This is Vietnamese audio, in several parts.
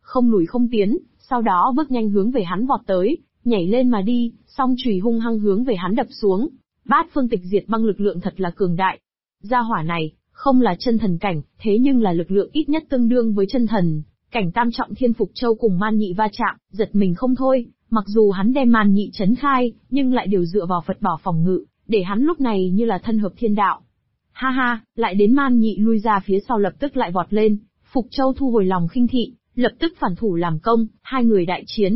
không lùi không tiến, sau đó bước nhanh hướng về hắn vọt tới, nhảy lên mà đi, song chùy hung hăng hướng về hắn đập xuống. Bát phương tịch diệt băng lực lượng thật là cường đại. Gia hỏa này, không là chân thần cảnh, thế nhưng là lực lượng ít nhất tương đương với chân thần cảnh tam trọng. Thiên Phục Châu cùng Man Nhị va chạm, giật mình không thôi, mặc dù hắn đem Man Nhị chấn khai, nhưng lại đều dựa vào Phật bảo phòng ngự, để hắn lúc này như là thân hợp thiên đạo. Ha ha, lại đến Man Nhị lui ra phía sau lập tức lại vọt lên, Phục Châu thu hồi lòng khinh thị, lập tức phản thủ làm công, hai người đại chiến.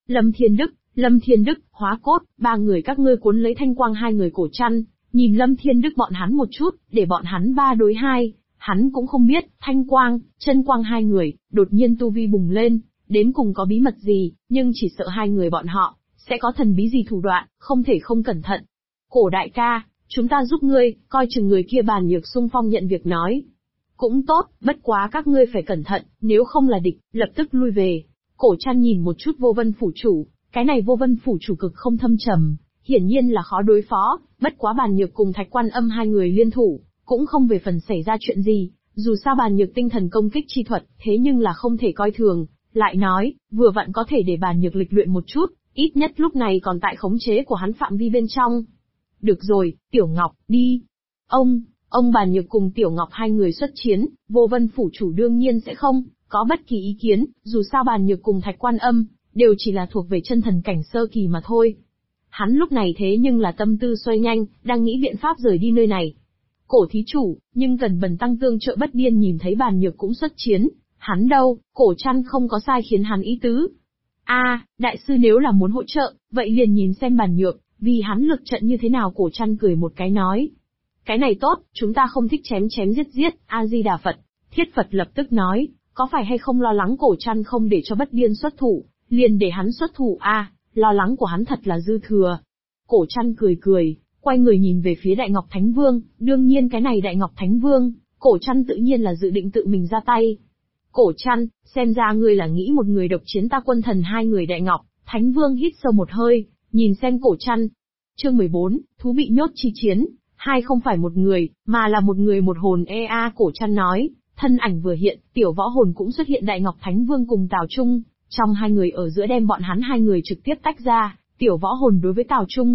Lâm Thiên Đức, Hóa Cốt, ba người các ngươi cuốn lấy Thanh Quang hai người cổ chăn, nhìn Lâm Thiên Đức bọn hắn một chút, để bọn hắn 3 đối 2, hắn cũng không biết, Thanh Quang, Chân Quang hai người, đột nhiên tu vi bùng lên, đến cùng có bí mật gì, nhưng chỉ sợ hai người bọn họ, sẽ có thần bí gì thủ đoạn, không thể không cẩn thận. Cổ đại ca, chúng ta giúp ngươi, coi chừng người kia Bàn Nhược xung phong nhận việc nói. Cũng tốt, bất quá các ngươi phải cẩn thận, nếu không là địch, lập tức lui về. Cổ chăn nhìn một chút Vô Vân phủ chủ, cái này Vô Vân phủ chủ cực không thâm trầm, hiển nhiên là khó đối phó, bất quá Bàn Nhược cùng Thạch Quan Âm hai người liên thủ, cũng không về phần xảy ra chuyện gì, dù sao Bàn Nhược tinh thần công kích chi thuật, thế nhưng là không thể coi thường, lại nói, vừa vặn có thể để Bàn Nhược lịch luyện một chút, ít nhất lúc này còn tại khống chế của hắn phạm vi bên trong. Được rồi, Tiểu Ngọc, đi. Ông Bàn Nhược cùng Tiểu Ngọc hai người xuất chiến, Vô Vân phủ chủ đương nhiên sẽ không có bất kỳ ý kiến, dù sao Bàn Nhược cùng Thạch Quan Âm đều chỉ là thuộc về chân thần cảnh sơ kỳ mà thôi. Hắn lúc này thế nhưng là tâm tư xoay nhanh, đang nghĩ biện pháp rời đi nơi này. Cổ thí chủ, nhưng cần bần tăng tương trợ bất điên nhìn thấy Bàn Nhược cũng xuất chiến, hắn đâu, Cổ chăn không có sai khiến hắn ý tứ. Đại sư nếu là muốn hỗ trợ, vậy liền nhìn xem Bàn Nhược, vì hắn lực trận như thế nào. Cổ chăn cười một cái nói. Cái này tốt, chúng ta không thích chém chém giết, A-di-đà Phật. Thiết Phật lập tức nói, có phải hay không lo lắng Cổ chăn không để cho bất điên xuất thủ, liền để hắn xuất thủ lo lắng của hắn thật là dư thừa. Cổ chăn cười, quay người nhìn về phía Đại Ngọc Thánh Vương, đương nhiên cái này Đại Ngọc Thánh Vương, Cổ chăn tự nhiên là dự định tự mình ra tay. Cổ chăn, xem ra ngươi là nghĩ một người độc chiến ta Quân Thần hai người. Đại Ngọc Thánh Vương hít sâu một hơi, nhìn xem Cổ chăn. Chương 14, thú bị nhốt chi chiến, hai không phải một người, mà là một người một hồn. Cổ chăn nói, thân ảnh vừa hiện, Tiểu Võ Hồn cũng xuất hiện. Đại Ngọc Thánh Vương cùng Tào Trung, trong hai người ở giữa đem bọn hắn hai người trực tiếp tách ra. Tiểu Võ Hồn đối với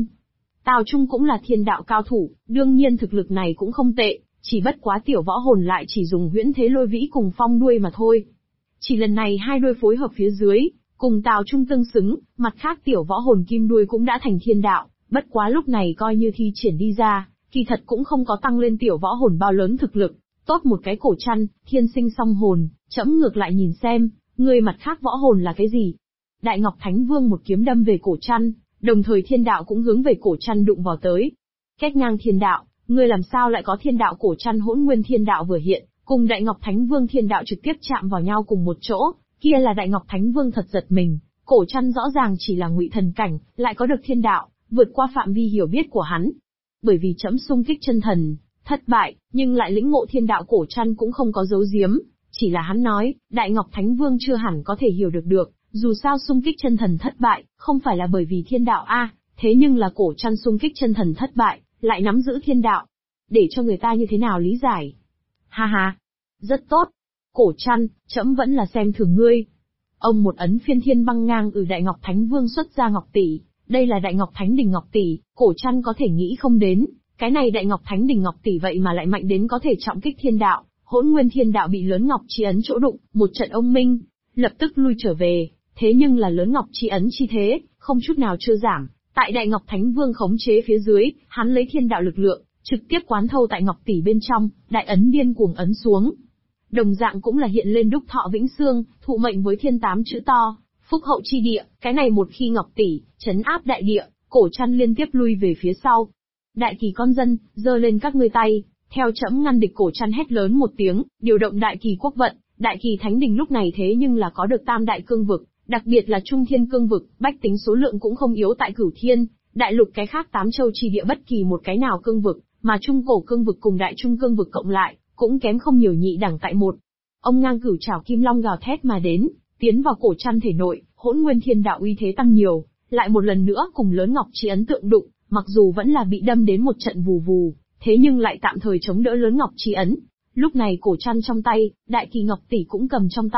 Tào Trung cũng là thiên đạo cao thủ, đương nhiên thực lực này cũng không tệ, chỉ bất quá Tiểu Võ Hồn lại chỉ dùng huyễn thế lôi vĩ cùng phong đuôi mà thôi. Chỉ lần này hai đuôi phối hợp phía dưới, cùng Tào Trung tương xứng, mặt khác Tiểu Võ Hồn kim đuôi cũng đã thành thiên đạo, bất quá lúc này coi như thi triển đi ra, kỳ thật cũng không có tăng lên Tiểu Võ Hồn bao lớn thực lực. Tốt một cái Cổ chăn, thiên sinh song hồn, trẫm ngược lại nhìn xem, ngươi mặt khác võ hồn là cái gì? Đại Ngọc Thánh Vương một kiếm đâm về Cổ chăn, đồng thời thiên đạo cũng hướng về Cổ chăn đụng vào tới. Kết ngang thiên đạo, ngươi làm sao lại có thiên đạo? Cổ chăn Hỗn Nguyên thiên đạo vừa hiện, cùng Đại Ngọc Thánh Vương thiên đạo trực tiếp chạm vào nhau cùng một chỗ, kia là Đại Ngọc Thánh Vương thật giật mình, Cổ chăn rõ ràng chỉ là ngụy thần cảnh, lại có được thiên đạo, vượt qua phạm vi hiểu biết của hắn. Bởi vì trẫm xung kích chân thần thất bại, nhưng lại lĩnh ngộ thiên đạo. Cổ chăn cũng không có giấu giếm, chỉ là hắn nói, Đại Ngọc Thánh Vương chưa hẳn có thể hiểu được, dù sao xung kích chân thần thất bại, không phải là bởi vì thiên đạo thế nhưng là Cổ chăn xung kích chân thần thất bại, lại nắm giữ thiên đạo. Để cho người ta như thế nào lý giải? Ha ha, rất tốt. Cổ chăn, trẫm vẫn là xem thường ngươi. Ông một ấn phiên thiên băng ngang. Đại Ngọc Thánh Vương xuất ra Ngọc Tỷ, đây là Đại Ngọc Thánh Đình Ngọc Tỷ, Cổ chăn có thể nghĩ không đến, cái này Đại Ngọc Thánh Đình Ngọc Tỷ vậy mà lại mạnh đến có thể trọng kích thiên đạo. Hỗn Nguyên thiên đạo bị lớn Ngọc Chi ấn chỗ đụng, một trận ông minh, lập tức lui trở về, thế nhưng là lớn Ngọc Chi ấn chi thế, không chút nào chưa giảm, tại Đại Ngọc Thánh Vương khống chế phía dưới, hắn lấy thiên đạo lực lượng, trực tiếp quán thâu tại Ngọc Tỷ bên trong, đại ấn điên cuồng ấn xuống. Đồng dạng cũng là hiện lên đúc thọ vĩnh xương, thụ mệnh với thiên 8 chữ to, phúc hậu chi địa, cái này một khi Ngọc Tỷ trấn áp đại địa, Cổ chăn liên tiếp lui về phía sau. Đại kỳ con dân, giơ lên các ngươi tay, theo trẫm ngăn địch. Cổ chăn hét lớn một tiếng, điều động đại kỳ quốc vận. Đại kỳ thánh đình lúc này thế nhưng là có được tam đại cương vực, đặc biệt là trung thiên cương vực, bách tính số lượng cũng không yếu tại Cửu Thiên đại lục. Cái khác 8 châu chi địa bất kỳ một cái nào cương vực, mà trung cổ cương vực cùng đại trung cương vực cộng lại, cũng kém không nhiều, nhị đẳng tại một. Ông ngang cửu trảo kim long gào thét mà đến, tiến vào Cổ chăn thể nội. Hỗn Nguyên thiên đạo uy thế tăng nhiều, lại một lần nữa cùng lớn Ngọc Chi ấn tượng đụng, mặc dù vẫn là bị đâm đến một trận vù vù, thế nhưng lại tạm thời chống đỡ lớn Ngọc Chi ấn. Lúc này Cổ chăn trong tay, đại kỳ Ngọc Tỷ cũng cầm trong tay,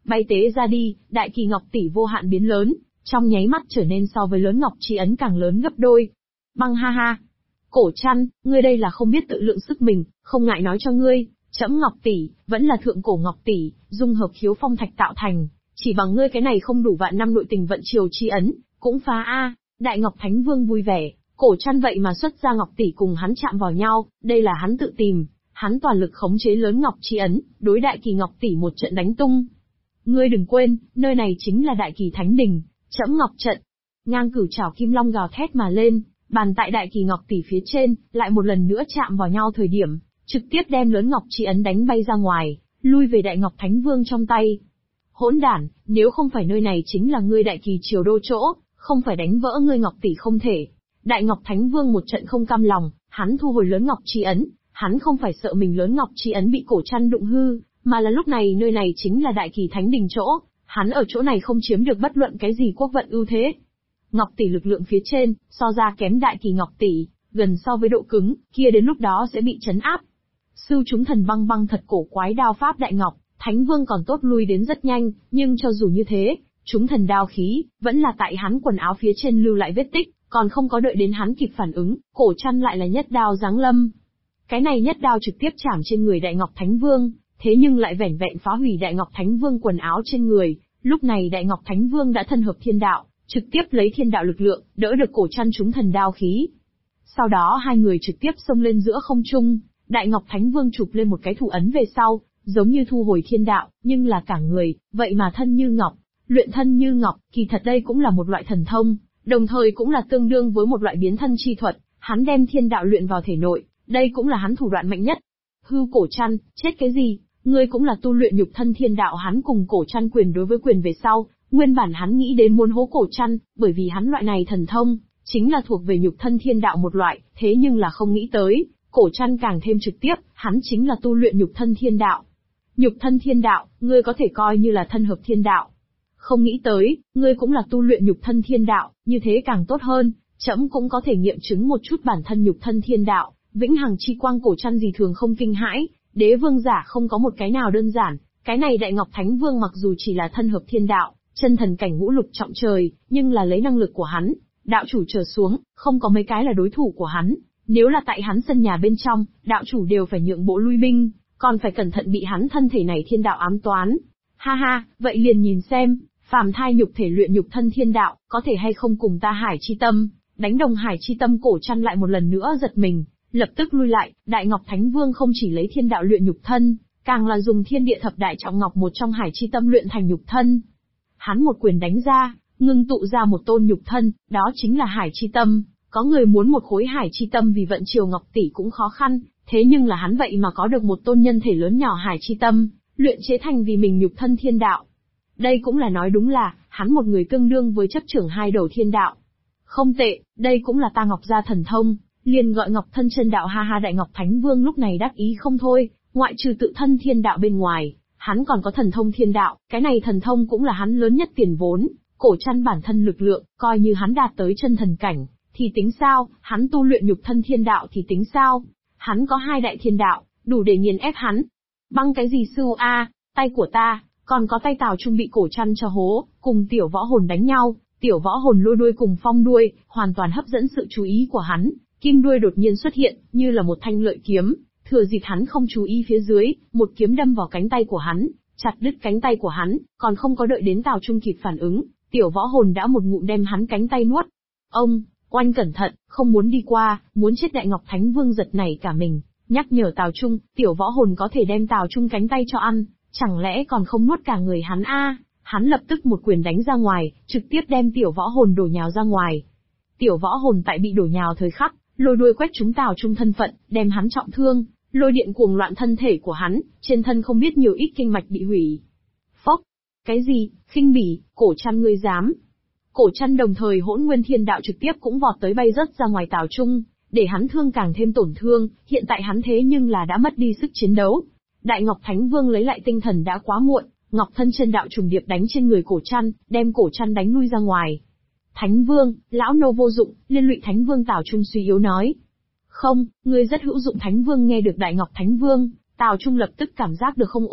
bay tế ra đi, đại kỳ ngọc tỷ vô hạn biến lớn, trong nháy mắt trở nên so với lớn ngọc chi ấn càng lớn gấp đôi. Băng ha ha. Cổ Trăn, ngươi đây là không biết tự lượng sức mình, không ngại nói cho ngươi, trẫm ngọc tỷ, vẫn là thượng cổ ngọc tỷ, dung hợp khiếu phong thạch tạo thành, chỉ bằng ngươi cái này không đủ vạn năm nội tình vận triều chi ấn, cũng phá a. Đại Ngọc Thánh Vương vui vẻ, Cổ Trăn vậy mà xuất ra ngọc tỷ cùng hắn chạm vào nhau, đây là hắn tự tìm, hắn toàn lực khống chế lớn ngọc chi ấn, đối đại kỳ ngọc tỷ một trận đánh tung. Ngươi đừng quên, nơi này chính là đại kỳ thánh đình, trẫm ngọc trận. Ngang cửu trảo kim long gào thét mà lên, bàn tại đại kỳ ngọc tỷ phía trên, lại một lần nữa chạm vào nhau thời điểm, trực tiếp đem lớn ngọc chi ấn đánh bay ra ngoài, lui về đại ngọc thánh vương trong tay. Hỗn đản, nếu không phải nơi này chính là ngươi đại kỳ triều đô chỗ, không phải đánh vỡ ngươi ngọc tỷ không thể. Đại ngọc thánh vương một trận không cam lòng, hắn thu hồi lớn ngọc chi ấn, hắn không phải sợ mình lớn ngọc chi ấn bị Cổ Trăn đụng hư, mà là lúc này nơi này chính là đại kỳ thánh đình chỗ, hắn ở chỗ này không chiếm được bất luận cái gì quốc vận ưu thế. Ngọc tỷ lực lượng phía trên, so ra kém đại kỳ ngọc tỷ, gần so với độ cứng, kia đến lúc đó sẽ bị chấn áp. Sư chúng thần băng băng thật cổ quái đao pháp đại ngọc, thánh vương còn tốt lui đến rất nhanh, nhưng cho dù như thế, chúng thần đao khí, vẫn là tại hắn quần áo phía trên lưu lại vết tích, còn không có đợi đến hắn kịp phản ứng, Cổ Trăn lại là nhất đao giáng lâm. Cái này nhất đao trực tiếp chạm trên người đại ngọc thánh vương, thế nhưng lại vẻn vẹn phá hủy đại ngọc thánh vương quần áo trên người, lúc này đại ngọc thánh vương đã thân hợp thiên đạo, trực tiếp lấy thiên đạo lực lượng, đỡ được Cổ Trăn chúng thần đao khí. Sau đó hai người trực tiếp xông lên giữa không trung, đại ngọc thánh vương chụp lên một cái thủ ấn về sau, giống như thu hồi thiên đạo, nhưng là cả người, vậy mà thân như ngọc, luyện thân như ngọc, kỳ thật đây cũng là một loại thần thông, đồng thời cũng là tương đương với một loại biến thân chi thuật, hắn đem thiên đạo luyện vào thể nội, đây cũng là hắn thủ đoạn mạnh nhất. Hư Cổ Trăn, chết cái gì, ngươi cũng là tu luyện nhục thân thiên đạo. Hắn cùng Cổ Trăn quyền đối với quyền về sau, nguyên bản hắn nghĩ đến muốn hố Cổ Trăn, bởi vì hắn loại này thần thông, chính là thuộc về nhục thân thiên đạo một loại, thế nhưng là không nghĩ tới, Cổ Trăn càng thêm trực tiếp, hắn chính là tu luyện nhục thân thiên đạo. Nhục thân thiên đạo, ngươi có thể coi như là thân hợp thiên đạo. Không nghĩ tới, ngươi cũng là tu luyện nhục thân thiên đạo, như thế càng tốt hơn, trẫm cũng có thể nghiệm chứng một chút bản thân nhục thân thiên đạo, vĩnh hằng chi quang. Cổ Trăn gì thường không kinh hãi, đế vương giả không có một cái nào đơn giản, cái này đại ngọc thánh vương mặc dù chỉ là thân hợp thiên đạo, chân thần cảnh ngũ lục trọng trời, nhưng là lấy năng lực của hắn, đạo chủ trở xuống, không có mấy cái là đối thủ của hắn. Nếu là tại hắn sân nhà bên trong, đạo chủ đều phải nhượng bộ lui binh, còn phải cẩn thận bị hắn thân thể này thiên đạo ám toán. Ha ha, vậy liền nhìn xem, phàm thai nhục thể luyện nhục thân thiên đạo, có thể hay không cùng ta hải chi tâm, đánh đồng hải chi tâm. Cổ Trăn lại một lần nữa giật mình, lập tức lui lại, đại ngọc thánh vương không chỉ lấy thiên đạo luyện nhục thân, càng là dùng thiên địa thập đại trọng ngọc một trong hải chi tâm luyện thành nhục thân. Hắn một quyền đánh ra, ngưng tụ ra một tôn nhục thân, đó chính là hải chi tâm. Có người muốn một khối hải chi tâm vì vận triều ngọc tỷ cũng khó khăn, thế nhưng là hắn vậy mà có được một tôn nhân thể lớn nhỏ hải chi tâm, luyện chế thành vì mình nhục thân thiên đạo. Đây cũng là nói đúng là, hắn một người tương đương với chấp trưởng hai đầu thiên đạo. Không tệ, đây cũng là ta ngọc gia thần thông, liền gọi ngọc thân chân đạo. Ha ha, đại ngọc thánh vương lúc này đắc ý không thôi, ngoại trừ tự thân thiên đạo bên ngoài, hắn còn có thần thông thiên đạo, cái này thần thông cũng là hắn lớn nhất tiền vốn. Cổ Trăn bản thân lực lượng, coi như hắn đạt tới chân thần cảnh, thì tính sao, hắn tu luyện nhục thân thiên đạo thì tính sao, hắn có hai đại thiên đạo, đủ để nghiền ép hắn. Băng cái gì sư a, tay của ta, còn có tay Tào Trung bị Cổ Trăn cho hố, cùng tiểu võ hồn đánh nhau, tiểu võ hồn lôi đuôi cùng phong đuôi, hoàn toàn hấp dẫn sự chú ý của hắn, kim đuôi đột nhiên xuất hiện, như là một thanh lợi kiếm, thừa dịp hắn không chú ý phía dưới, một kiếm đâm vào cánh tay của hắn, chặt đứt cánh tay của hắn, còn không có đợi đến Tào Trung kịp phản ứng, tiểu võ hồn đã một ngụm đem hắn cánh tay nuốt. Ông, oanh cẩn thận, không muốn đi qua, muốn chết. Đại ngọc thánh vương giật nảy cả mình, nhắc nhở Tào Trung, tiểu võ hồn có thể đem Tào Trung cánh tay cho ăn, chẳng lẽ còn không nuốt cả người hắn a? Hắn lập tức một quyền đánh ra ngoài, trực tiếp đem tiểu võ hồn đổ nhào ra ngoài. Tiểu võ hồn tại bị đổ nhào thời khắc, lôi đuôi quét trúng Tào Trung thân phận, đem hắn trọng thương, lôi điện cuồng loạn thân thể của hắn, trên thân không biết nhiều ít kinh mạch bị hủy. Phốc, cái gì, khinh bỉ, Cổ Trăn ngươi dám? Cổ Trăn đồng thời hỗn nguyên thiên đạo trực tiếp cũng vọt tới bay rớt ra ngoài Tào Trung, để hắn thương càng thêm tổn thương, hiện tại hắn thế nhưng là đã mất đi sức chiến đấu. Đại Ngọc Thánh Vương lấy lại tinh thần đã quá muộn, Ngọc thân chân đạo trùng điệp đánh trên người Cổ Trăn, đem Cổ Trăn đánh lui ra ngoài. Thánh Vương, lão nô vô dụng, liên lụy Thánh Vương. Tào Trung suy yếu nói. Không, ngươi rất hữu dụng. Thánh Vương nghe được Đại Ngọc Thánh Vương, Tào Trung lập tức cảm giác được không ổn,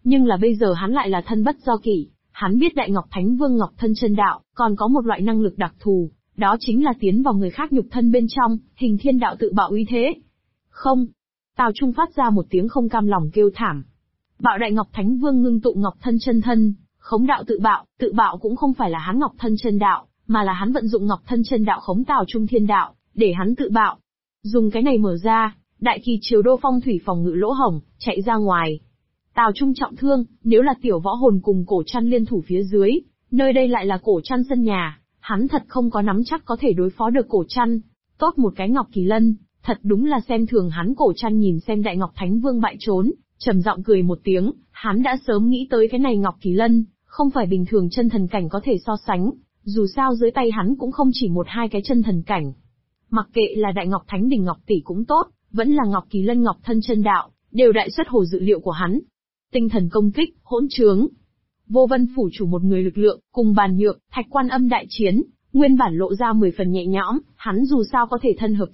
Nhưng là bây giờ hắn lại là thân bất do kỷ, hắn biết Đại Ngọc Thánh Vương Ngọc Thân Chân Đạo, còn có một loại năng lực đặc thù, đó chính là tiến vào người khác nhục thân bên trong, hình thiên đạo tự bạo uy thế. Không! Tào Trung phát ra một tiếng không cam lòng kêu thảm. Bạo Đại Ngọc Thánh Vương ngưng tụ Ngọc Thân Chân Thân, khống đạo tự bạo cũng không phải là hắn Ngọc Thân Chân Đạo, mà là hắn vận dụng Ngọc Thân Chân Đạo khống Tào Trung thiên đạo, để hắn tự bạo. Dùng cái này mở ra, đại kỳ triều đô phong thủy phòng ngự lỗ hổng, chạy ra ngoài. Tào Trung trọng thương, nếu là tiểu võ hồn cùng cổ trăn liên thủ phía dưới, nơi đây lại là cổ trăn sân nhà, hắn thật không có nắm chắc có thể đối phó được cổ trăn. Tốt một cái Ngọc Kỳ Lân, thật đúng là xem thường hắn. Cổ trăn nhìn xem Đại Ngọc Thánh Vương bại trốn, trầm giọng cười một tiếng, hắn đã sớm nghĩ tới cái này Ngọc Kỳ Lân, không phải bình thường chân thần cảnh có thể so sánh, dù sao dưới tay hắn cũng không chỉ một hai cái chân thần cảnh. Mặc kệ là Đại Ngọc Thánh Đình Ngọc Tỷ cũng tốt, vẫn là Ngọc Kỳ Lân Ngọc Thân Chân Đạo, đều đại xuất hồ dự liệu của hắn. Tinh thần công kích, hỗn trướng. Vô Vân phủ chủ một người lực lượng, cùng Bàn Nhược, Thạch Quan Âm đại chiến, nguyên bản lộ ra 10 phần nhẹ nhõm, hắn dù sao có thể thân hợp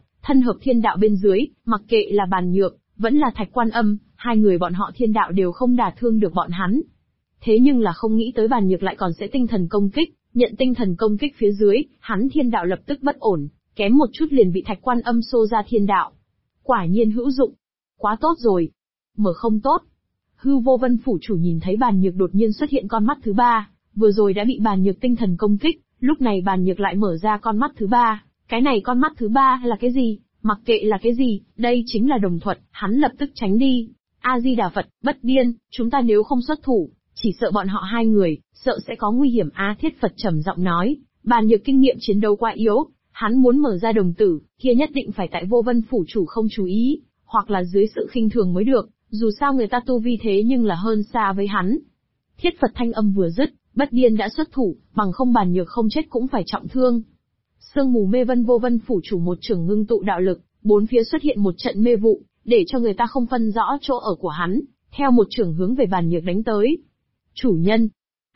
thiên đạo bên dưới, mặc kệ là Bàn Nhược, vẫn là Thạch Quan Âm, hai người bọn họ thiên đạo đều không đả thương được bọn hắn. Thế nhưng là không nghĩ tới Bàn Nhược lại còn sẽ tinh thần công kích, nhận tinh thần công kích phía dưới, hắn thiên đạo lập tức bất ổn, kém một chút liền bị Thạch Quan Âm xô ra thiên đạo. Quả nhiên hữu dụng. Quá tốt rồi. Mở không tốt. Hư Vô Vân phủ chủ nhìn thấy Bàn Nhược đột nhiên xuất hiện con mắt thứ ba, vừa rồi đã bị Bàn Nhược tinh thần công kích, lúc này Bàn Nhược lại mở ra con mắt thứ ba. Cái này con mắt thứ ba là cái gì? Mặc kệ là cái gì, đây chính là đồng thuật, hắn lập tức tránh đi. A-di-đà Phật, bất điên, chúng ta nếu không xuất thủ, chỉ sợ bọn họ hai người, sợ sẽ có nguy hiểm. A Thiết Phật trầm giọng nói, Bàn Nhược kinh nghiệm chiến đấu quá yếu, hắn muốn mở ra đồng tử, kia nhất định phải tại Vô Vân phủ chủ không chú ý, hoặc là dưới sự khinh thường mới được, dù sao người ta tu vi thế nhưng là hơn xa với hắn. Thiết Phật thanh âm vừa dứt, bất điên đã xuất thủ, bằng không Bàn Nhược không chết cũng phải trọng thương. Sương mù mê vân. Vô Vân phủ chủ một trường ngưng tụ đạo lực, bốn phía xuất hiện một trận mê vụ, để cho người ta không phân rõ chỗ ở của hắn, theo một trường hướng về Bàn Nhược đánh tới. Chủ nhân!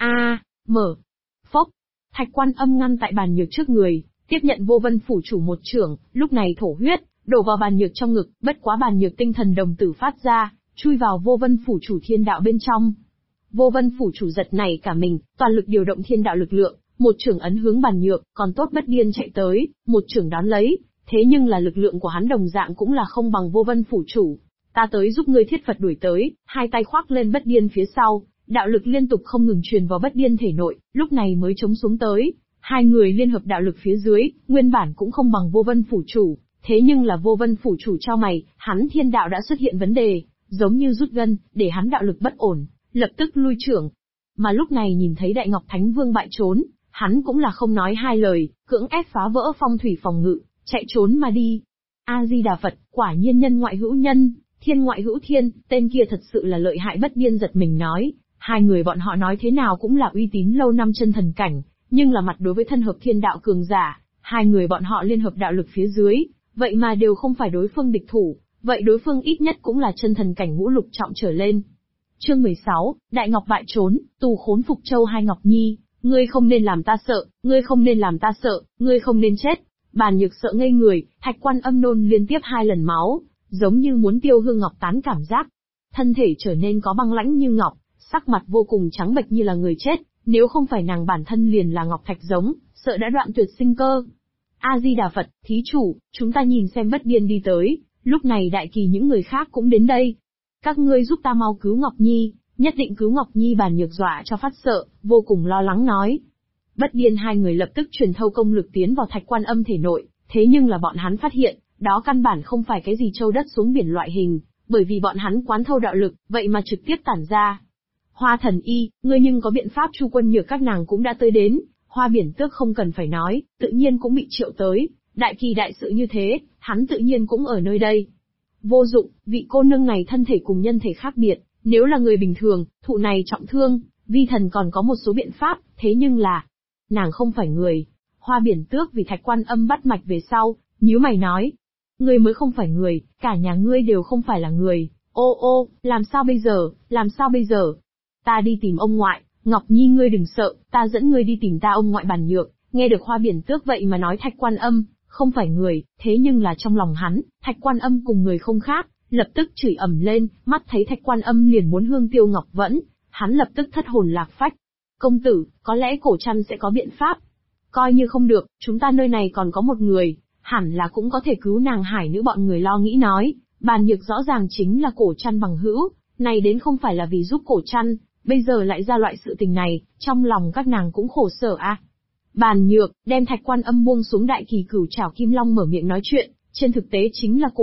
Mở! Phốc! Thạch Quan Âm ngăn tại Bàn Nhược trước người, tiếp nhận Vô Vân phủ chủ một chưởng, lúc này thổ huyết, đổ vào Bàn Nhược trong ngực, bất quá Bàn Nhược tinh thần đồng tử phát ra, chui vào Vô Vân phủ chủ thiên đạo bên trong. Vô Vân phủ chủ giật nảy cả mình, toàn lực điều động thiên đạo lực lượng, một chưởng ấn hướng Bàn Nhược, còn tốt bất điên chạy tới, một chưởng đón lấy, thế nhưng là lực lượng của hắn đồng dạng cũng là không bằng Vô Vân phủ chủ. Ta tới giúp ngươi. Thiết Phật đuổi tới, hai tay khoác lên bất điên phía sau, đạo lực liên tục không ngừng truyền vào bất điên thể nội, lúc này mới chống xuống tới. Hai người liên hợp đạo lực phía dưới, nguyên bản cũng không bằng Vô Vân phủ chủ, thế nhưng là Vô Vân phủ chủ cho mày, hắn thiên đạo đã xuất hiện vấn đề, giống như rút gân, để hắn đạo lực bất ổn, lập tức lui trưởng. Mà lúc này nhìn thấy Đại Ngọc Thánh Vương bại trốn, hắn cũng là không nói hai lời, cưỡng ép phá vỡ phong thủy phòng ngự, chạy trốn mà đi. A-di-đà Phật, quả nhiên nhân ngoại hữu nhân, thiên ngoại hữu thiên, tên kia thật sự là lợi hại. Bất điên giật mình nói, hai người bọn họ nói thế nào cũng là uy tín lâu năm chân thần cảnh, nhưng là mặt đối với thân hợp thiên đạo cường giả, hai người bọn họ liên hợp đạo lực phía dưới, vậy mà đều không phải đối phương địch thủ, vậy đối phương ít nhất cũng là chân thần cảnh ngũ lục trọng trở lên. Chương 16, Đại Ngọc bại trốn, tù khốn Phục Châu. Hai Ngọc Nhi, ngươi không nên làm ta sợ, ngươi không nên làm ta sợ, ngươi không nên chết. Bàn Nhược sợ ngây người, Thạch Quan Âm nôn liên tiếp 2 lần máu, giống như muốn tiêu hương ngọc tán cảm giác. Thân thể trở nên có băng lãnh như ngọc, sắc mặt vô cùng trắng bệch như là người chết, nếu không phải nàng bản thân liền là ngọc thạch giống, sợ đã đoạn tuyệt sinh cơ. A-di-đà Phật, thí chủ, chúng ta nhìn xem. Bất điên đi tới, lúc này đại kỳ những người khác cũng đến đây. Các ngươi giúp ta mau cứu Ngọc Nhi, nhất định cứu Ngọc Nhi. Bàn Nhược dọa cho phát sợ, vô cùng lo lắng nói. Bất điên hai người lập tức truyền thâu công lực tiến vào Thạch Quan Âm thể nội, thế nhưng là bọn hắn phát hiện, đó căn bản không phải cái gì châu đất xuống biển loại hình, bởi vì bọn hắn quán thâu đạo lực, vậy mà trực tiếp tản ra. Hoa Thần Y, ngươi nhưng có biện pháp? Chu Quân Nhược các nàng cũng đã tới đến, Hoa Biển Tước không cần phải nói, tự nhiên cũng bị triệu tới, đại kỳ đại sự như thế, hắn tự nhiên cũng ở nơi đây. Vô dụng, vị cô nương này thân thể cùng nhân thể khác biệt, nếu là người bình thường, thụ này trọng thương, vi thần còn có một số biện pháp, thế nhưng là, nàng không phải người. Hoa Biển Tước vì Thạch Quan Âm bắt mạch về sau, nhíu mày nói, ngươi mới không phải người, cả nhà ngươi đều không phải là người. Ô, làm sao bây giờ, làm sao bây giờ? Ta đi tìm ông ngoại. Ngọc Nhi ngươi đừng sợ, ta dẫn ngươi đi tìm ta ông ngoại. Bàn Nhược, nghe được Hoa Biển Tước vậy mà nói Thạch Quan Âm không phải người, thế nhưng là trong lòng hắn, Thạch Quan Âm cùng người không khác, lập tức chửi ầm lên, mắt thấy Thạch Quan Âm liền muốn hương tiêu ngọc vẫn, hắn lập tức thất hồn lạc phách. Công tử, có lẽ cổ trăn sẽ có biện pháp. Coi như không được, chúng ta nơi này còn có một người, hẳn là cũng có thể cứu nàng hải nữ. Bọn người lo nghĩ nói, Bàn Nhược rõ ràng chính là cổ trăn bằng hữu, này đến không phải là vì giúp cổ trăn, bây giờ lại ra loại sự tình này, trong lòng các nàng cũng khổ sở a. Bàn Nhược, đem Thạch Quan Âm buông xuống đại kỳ cửu trảo kim long mở miệng nói chuyện, trên thực tế chính là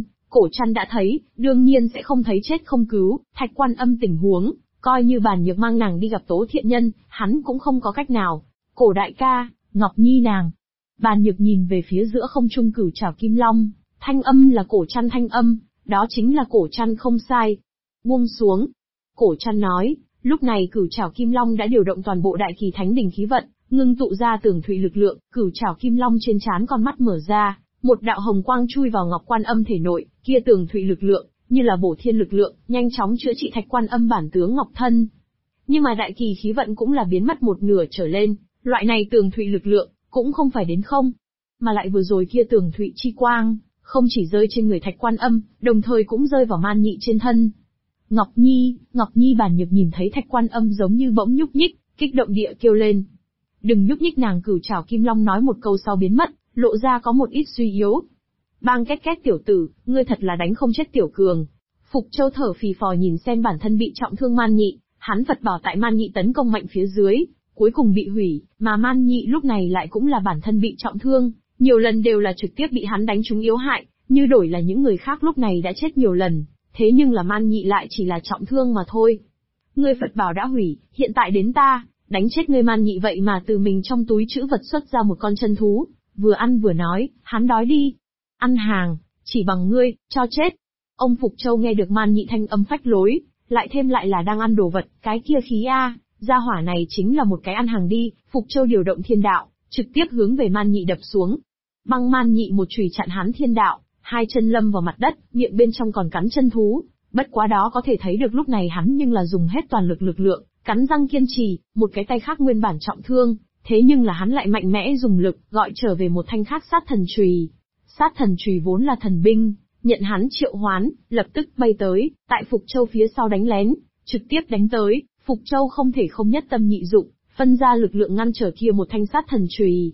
cổ trăn đã thấy, đương nhiên sẽ không thấy chết không cứu, Thạch Quan Âm tình huống, coi như Bàn Nhược mang nàng đi gặp Tố Thiện Nhân, hắn cũng không có cách nào. Cổ đại ca, Ngọc Nhi nàng. Bàn Nhược nhìn về phía giữa không trung cửu trảo kim long, thanh âm là cổ trăn thanh âm, đó chính là cổ trăn không sai. Buông xuống. Cổ trăn nói, lúc này cửu trảo kim long đã điều động toàn bộ đại kỳ thánh đỉnh khí vận, ngưng tụ ra tường thụy lực lượng, cửu trảo kim long trên trán con mắt mở ra, một đạo hồng quang chui vào Ngọc Quan Âm thể nội, kia tường thụy lực lượng, như là bổ thiên lực lượng, nhanh chóng chữa trị Thạch Quan Âm bản tướng ngọc thân. Nhưng mà đại kỳ khí vận cũng là biến mất một nửa trở lên, loại này tường thụy lực lượng, cũng không phải đến không, mà lại vừa rồi kia tường thụy chi quang, không chỉ rơi trên người Thạch Quan Âm, đồng thời cũng rơi vào Man Nhị trên thân. Ngọc Nhi, Bàn Nhược nhìn thấy Thạch Quan Âm giống như bỗng nhúc nhích, kích động địa kêu lên. Đừng nhúc nhích, nàng cửu trảo kim long nói một câu sau biến mất, lộ ra có một ít suy yếu. Bang két két tiểu tử, ngươi thật là đánh không chết tiểu cường. Phục Châu thở phì phò nhìn xem bản thân bị trọng thương Man Nhị, hắn Phật bảo tại Man Nhị tấn công mạnh phía dưới, cuối cùng bị hủy, mà Man Nhị lúc này lại cũng là bản thân bị trọng thương, nhiều lần đều là trực tiếp bị hắn đánh trúng yếu hại, như đổi là những người khác lúc này đã chết nhiều lần, thế nhưng là Man Nhị lại chỉ là trọng thương mà thôi. Ngươi Phật bảo đã hủy, hiện tại đến ta, đánh chết ngươi. Man Nhị vậy mà từ mình trong túi trữ vật xuất ra một con chân thú, vừa ăn vừa nói, hắn đói đi. Ăn hàng, chỉ bằng ngươi, cho chết. Ông Phục Châu nghe được Man Nhị thanh âm phách lối, lại thêm lại là đang ăn đồ vật, cái kia khí a, gia hỏa này chính là một cái ăn hàng đi. Phục Châu điều động thiên đạo, trực tiếp hướng về Man Nhị đập xuống. Băng Man Nhị một chùy chặn hắn thiên đạo, hai chân lâm vào mặt đất, miệng bên trong còn cắn chân thú. Bất quá đó có thể thấy được lúc này hắn nhưng là dùng hết toàn lực lượng, cắn răng kiên trì, một cái tay khác nguyên bản trọng thương, thế nhưng là hắn lại mạnh mẽ dùng lực, gọi trở về một thanh khác sát thần chùy. Sát thần chùy vốn là thần binh, nhận hắn triệu hoán, lập tức bay tới, tại Phục Châu phía sau đánh lén, trực tiếp đánh tới. Phục Châu không thể không nhất tâm nhị dụng, phân ra lực lượng ngăn trở kia một thanh sát thần chùy.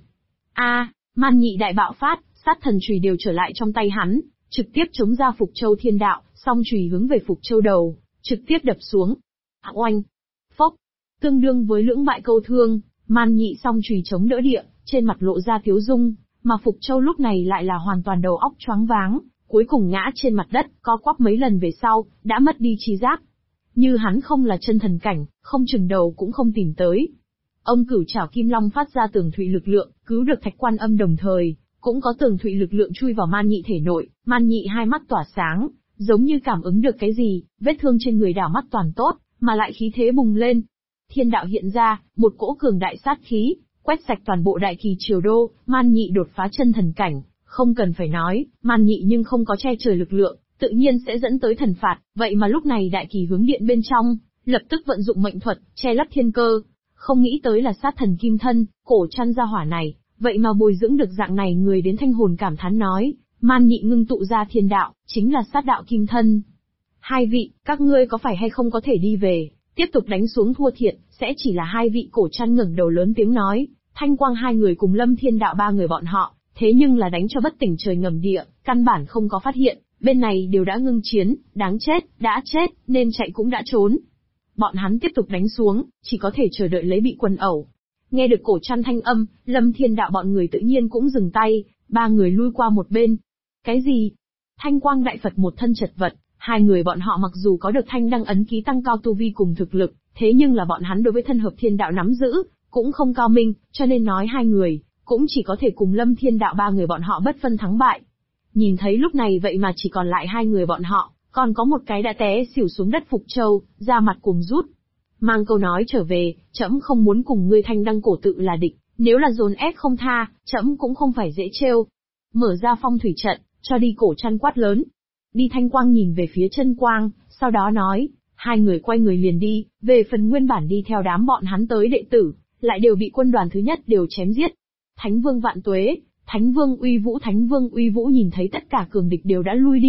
Man Nhị đại bạo phát, sát thần chùy đều trở lại trong tay hắn, trực tiếp chống ra Phục Châu thiên đạo, song chùy hướng về Phục Châu đầu, trực tiếp đập xuống. Oanh, phốc, tương đương với lưỡng bại câu thương, Man Nhị song chùy chống đỡ địa, trên mặt lộ ra tiếu dung, mà Phục Châu lúc này lại là hoàn toàn đầu óc choáng váng, cuối cùng ngã trên mặt đất, co quắp mấy lần về sau, đã mất đi trí giác. Như hắn không là chân thần cảnh, không chừng đầu cũng không tìm tới. Ông cửu trảo kim long phát ra tường thụy lực lượng, cứu được Thạch Quan Âm, đồng thời cũng có tường thụy lực lượng chui vào Man Nhị thể nội. Man Nhị hai mắt tỏa sáng, giống như cảm ứng được cái gì, vết thương trên người đảo mắt toàn tốt, mà lại khí thế bùng lên. Thiên đạo hiện ra, một cỗ cường đại sát khí, quét sạch toàn bộ đại kỳ triều đô. Man Nhị đột phá chân thần cảnh, không cần phải nói, Man Nhị nhưng không có che trời lực lượng, tự nhiên sẽ dẫn tới thần phạt. Vậy mà lúc này đại kỳ hướng điện bên trong, lập tức vận dụng mệnh thuật, che lấp thiên cơ. Không nghĩ tới là sát thần kim thân, cổ trăn gia hỏa này, vậy mà bồi dưỡng được dạng này người. Đến thanh hồn cảm thán nói, Man Nhị ngưng tụ ra thiên đạo, chính là sát đạo kim thân. Hai vị, các ngươi có phải hay không có thể đi về, tiếp tục đánh xuống thua thiệt, sẽ chỉ là hai vị. Cổ trăn ngẩng đầu lớn tiếng nói, thanh quang hai người cùng Lâm Thiên Đạo ba người bọn họ, thế nhưng là đánh cho bất tỉnh trời ngầm địa, căn bản không có phát hiện, bên này đều đã ngưng chiến, đáng chết, đã chết, nên chạy cũng đã trốn. Bọn hắn tiếp tục đánh xuống, chỉ có thể chờ đợi lấy bị quần ẩu. Nghe được cổ trăn thanh âm, Lâm Thiên Đạo bọn người tự nhiên cũng dừng tay, ba người lui qua một bên. Cái gì? Thanh quang đại Phật một thân chật vật, hai người bọn họ mặc dù có được thanh đăng ấn ký tăng cao tu vi cùng thực lực, thế nhưng là bọn hắn đối với thân hợp thiên đạo nắm giữ, cũng không cao minh, cho nên nói hai người, cũng chỉ có thể cùng Lâm Thiên Đạo ba người bọn họ bất phân thắng bại. Nhìn thấy lúc này vậy mà chỉ còn lại hai người bọn họ, còn có một cái đã té xỉu xuống đất. Phục Châu, ra mặt cùng rút. Mang câu nói trở về, trẫm không muốn cùng ngươi thanh đăng cổ tự là địch, nếu là dồn ép không tha, trẫm cũng không phải dễ trêu. Mở ra phong thủy trận, cho đi. Cổ trăn quát lớn. Đi. Thanh quang nhìn về phía chân quang, sau đó nói, hai người quay người liền đi. Về phần nguyên bản đi theo đám bọn hắn tới đệ tử, lại đều bị quân đoàn thứ nhất đều chém giết. Thánh Vương vạn tuế, Thánh Vương uy vũ. Thánh Vương uy vũ nhìn thấy tất cả cường địch đều đã lui đi,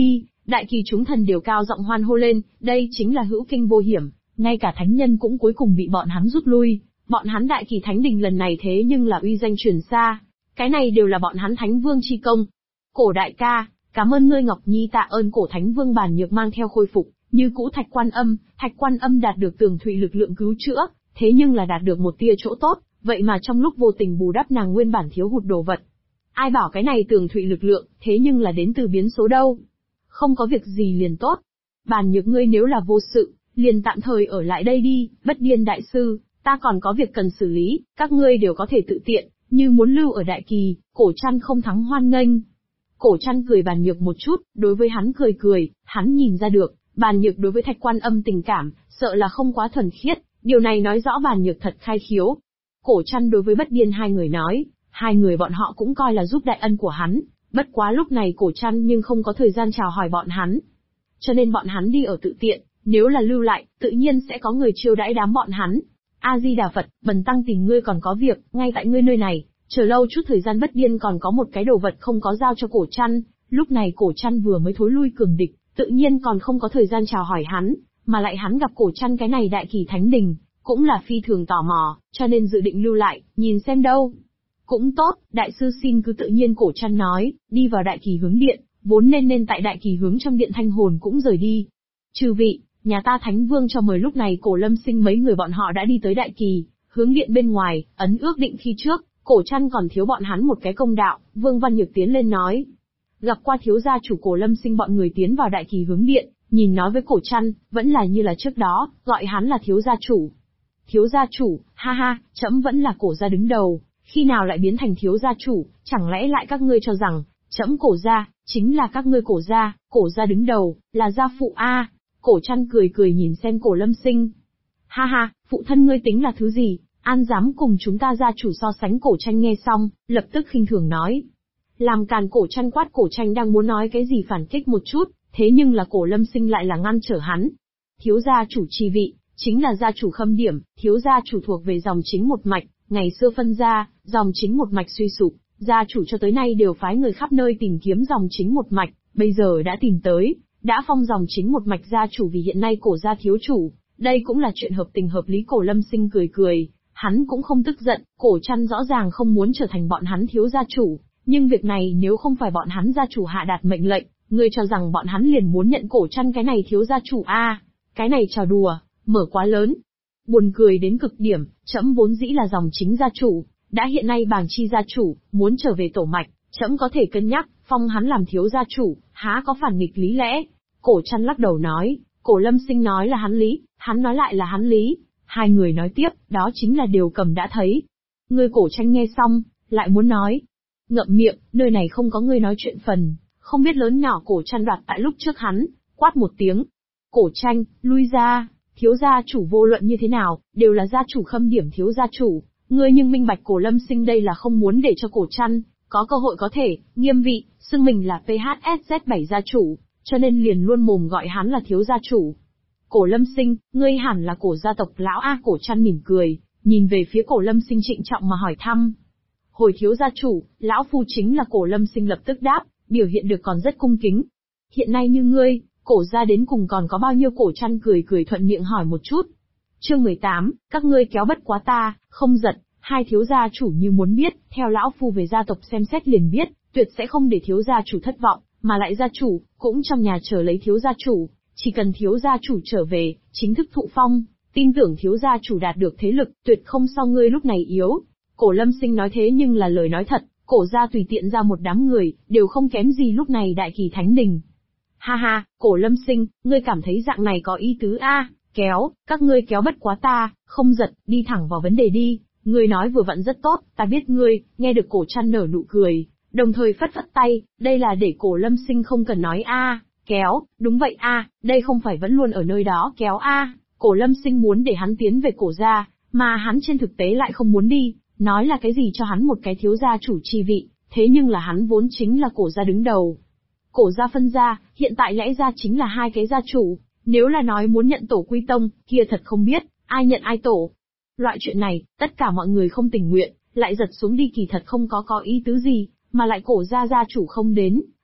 Đại kỳ chúng thần đều cao giọng hoan hô lên, đây chính là hữu kinh vô hiểm, ngay cả thánh nhân cũng cuối cùng bị bọn hắn rút lui. Bọn hắn đại kỳ thánh đình lần này thế nhưng là uy danh truyền xa, cái này đều là bọn hắn thánh vương chi công. Cổ đại ca, cảm ơn ngươi Ngọc Nhi. Tạ ơn. Cổ thánh vương Bàn Nhược mang theo khôi phục như cũ Thạch Quan Âm đạt được tường thụy lực lượng cứu chữa, thế nhưng là đạt được một tia chỗ tốt, vậy mà trong lúc vô tình bù đắp nàng nguyên bản thiếu hụt đồ vật. Ai bảo cái này tường thụy lực lượng, thế nhưng là đến từ biến số đâu. Không có việc gì liền tốt. Bàn Nhược ngươi nếu là vô sự, liền tạm thời ở lại đây đi. Bất Điên đại sư, ta còn có việc cần xử lý, các ngươi đều có thể tự tiện, như muốn lưu ở Đại Kỳ, Cổ Trăn không thắng hoan nghênh. Cổ Trăn cười Bàn Nhược một chút, đối với hắn cười, hắn nhìn ra được, Bàn Nhược đối với Thạch Quan Âm tình cảm, sợ là không quá thuần khiết, điều này nói rõ Bàn Nhược thật khai khiếu. Cổ Trăn đối với Bất Điên hai người nói, hai người bọn họ cũng coi là giúp đại ân của hắn, bất quá lúc này Cổ Trăn nhưng không có thời gian chào hỏi bọn hắn. Cho nên bọn hắn đi ở tự tiện, nếu là lưu lại, tự nhiên sẽ có người chiêu đãi đám bọn hắn. A-di-đà Phật, bần tăng tìm ngươi còn có việc, ngay tại ngươi nơi này, chờ lâu chút thời gian. Bất Điên còn có một cái đồ vật không có giao cho Cổ Trăn, lúc này Cổ Trăn vừa mới thối lui cường địch, tự nhiên còn không có thời gian chào hỏi hắn, mà lại hắn gặp Cổ Trăn cái này đại kỳ thánh đình, cũng là phi thường tò mò, cho nên dự định lưu lại, nhìn xem đâu. Cũng tốt, đại sư xin cứ tự nhiên. Cổ Trăn nói, đi vào đại kỳ hướng điện, vốn nên tại đại kỳ hướng trong điện Thanh Hồn cũng rời đi. Chư vị, nhà ta thánh vương cho mời. Lúc này Cổ Lâm Sinh mấy người bọn họ đã đi tới đại kỳ, hướng điện bên ngoài, ấn ước định khi trước, Cổ Trăn còn thiếu bọn hắn một cái công đạo. Vương Văn Nhược tiến lên nói, gặp qua thiếu gia chủ. Cổ Lâm Sinh bọn người tiến vào đại kỳ hướng điện, nhìn nói với Cổ Trăn, vẫn là như là trước đó, gọi hắn là thiếu gia chủ. Thiếu gia chủ, ha ha, trẫm vẫn là Cổ gia đứng đầu, khi nào lại biến thành thiếu gia chủ, chẳng lẽ lại các ngươi cho rằng, trẫm Cổ gia, chính là các ngươi Cổ gia đứng đầu, là gia phụ a. Cổ Trăn cười nhìn xem Cổ Lâm Sinh. Ha ha, phụ thân ngươi tính là thứ gì, an dám cùng chúng ta gia chủ so sánh. Cổ Tranh nghe xong, lập tức khinh thường nói. Làm càn. Cổ Trăn quát. Cổ Tranh đang muốn nói cái gì phản kích một chút, thế nhưng là Cổ Lâm Sinh lại là ngăn trở hắn. Thiếu gia chủ chi vị, chính là gia chủ khâm điểm, thiếu gia chủ thuộc về dòng chính một mạch, ngày xưa phân gia, dòng chính một mạch suy sụp, gia chủ cho tới nay đều phái người khắp nơi tìm kiếm dòng chính một mạch, bây giờ đã tìm tới, đã phong dòng chính một mạch gia chủ vì hiện nay Cổ gia thiếu chủ, đây cũng là chuyện hợp tình hợp lý. Cổ Lâm Sinh cười, hắn cũng không tức giận. Cổ Trăn rõ ràng không muốn trở thành bọn hắn thiếu gia chủ, nhưng việc này nếu không phải bọn hắn gia chủ hạ đạt mệnh lệnh, ngươi cho rằng bọn hắn liền muốn nhận Cổ Trăn cái này thiếu gia chủ a? Cái này trò đùa, mở quá lớn. Buồn cười đến cực điểm, trẫm vốn dĩ là dòng chính gia chủ, đã hiện nay Bàng Chi gia chủ, muốn trở về tổ mạch, trẫm có thể cân nhắc, phong hắn làm thiếu gia chủ, há có phản nghịch lý lẽ. Cổ Trăn lắc đầu nói, Cổ Lâm Sinh nói là hắn lý, hắn nói lại là hắn lý. Hai người nói tiếp, đó chính là điều cầm đã thấy. Ngươi. Cổ Tranh nghe xong, lại muốn nói. Ngậm miệng, nơi này không có ngươi nói chuyện phần, không biết lớn nhỏ. Cổ Trăn đoạt tại lúc trước hắn, quát một tiếng. Cổ Tranh, lui ra, thiếu gia chủ vô luận như thế nào, đều là gia chủ khâm điểm thiếu gia chủ. Ngươi nhưng minh bạch. Cổ Lâm Sinh đây là không muốn để cho Cổ Trăn có cơ hội có thể nghiêm vị, xưng mình là PHSZ7 gia chủ, cho nên liền luôn mồm gọi hắn là thiếu gia chủ. Cổ Lâm Sinh, ngươi hẳn là Cổ gia tộc lão a. Cổ Trăn mỉm cười, nhìn về phía Cổ Lâm Sinh trịnh trọng mà hỏi thăm. Hồi thiếu gia chủ, lão phu chính là. Cổ Lâm Sinh lập tức đáp, biểu hiện được còn rất cung kính. Hiện nay như ngươi, Cổ gia đến cùng còn có bao nhiêu? Cổ Trăn cười thuận miệng hỏi một chút. Chương 18, các ngươi kéo bất quá ta, không giật. Hai thiếu gia chủ như muốn biết, theo lão phu về gia tộc xem xét liền biết, tuyệt sẽ không để thiếu gia chủ thất vọng, mà lại gia chủ cũng trong nhà chờ lấy thiếu gia chủ, chỉ cần thiếu gia chủ trở về, chính thức thụ phong, tin tưởng thiếu gia chủ đạt được thế lực, tuyệt không so ngươi lúc này yếu. Cổ Lâm Sinh nói thế nhưng là lời nói thật, Cổ gia tùy tiện ra một đám người, đều không kém gì lúc này đại kỳ thánh đình. Ha ha, Cổ Lâm Sinh, ngươi cảm thấy dạng này có ý tứ a? Kéo, các ngươi kéo bất quá ta, không giật, đi thẳng vào vấn đề đi. Ngươi nói vừa vặn rất tốt, ta biết ngươi. Nghe được Cổ Trăn nở nụ cười, đồng thời phất tay, đây là để Cổ Lâm Sinh không cần nói a. Kéo, đúng vậy a, đây không phải vẫn luôn ở nơi đó kéo a. Cổ Lâm Sinh muốn để hắn tiến về Cổ gia, mà hắn trên thực tế lại không muốn đi, nói là cái gì cho hắn một cái thiếu gia chủ chi vị, thế nhưng là hắn vốn chính là Cổ gia đứng đầu. Cổ gia phân gia, hiện tại lẽ ra chính là hai cái gia chủ, nếu là nói muốn nhận tổ quy tông, kia thật không biết, ai nhận ai tổ. Loại chuyện này, tất cả mọi người không tình nguyện, lại giật xuống đi kỳ thật không có ý tứ gì, mà lại Cổ gia gia chủ không đến,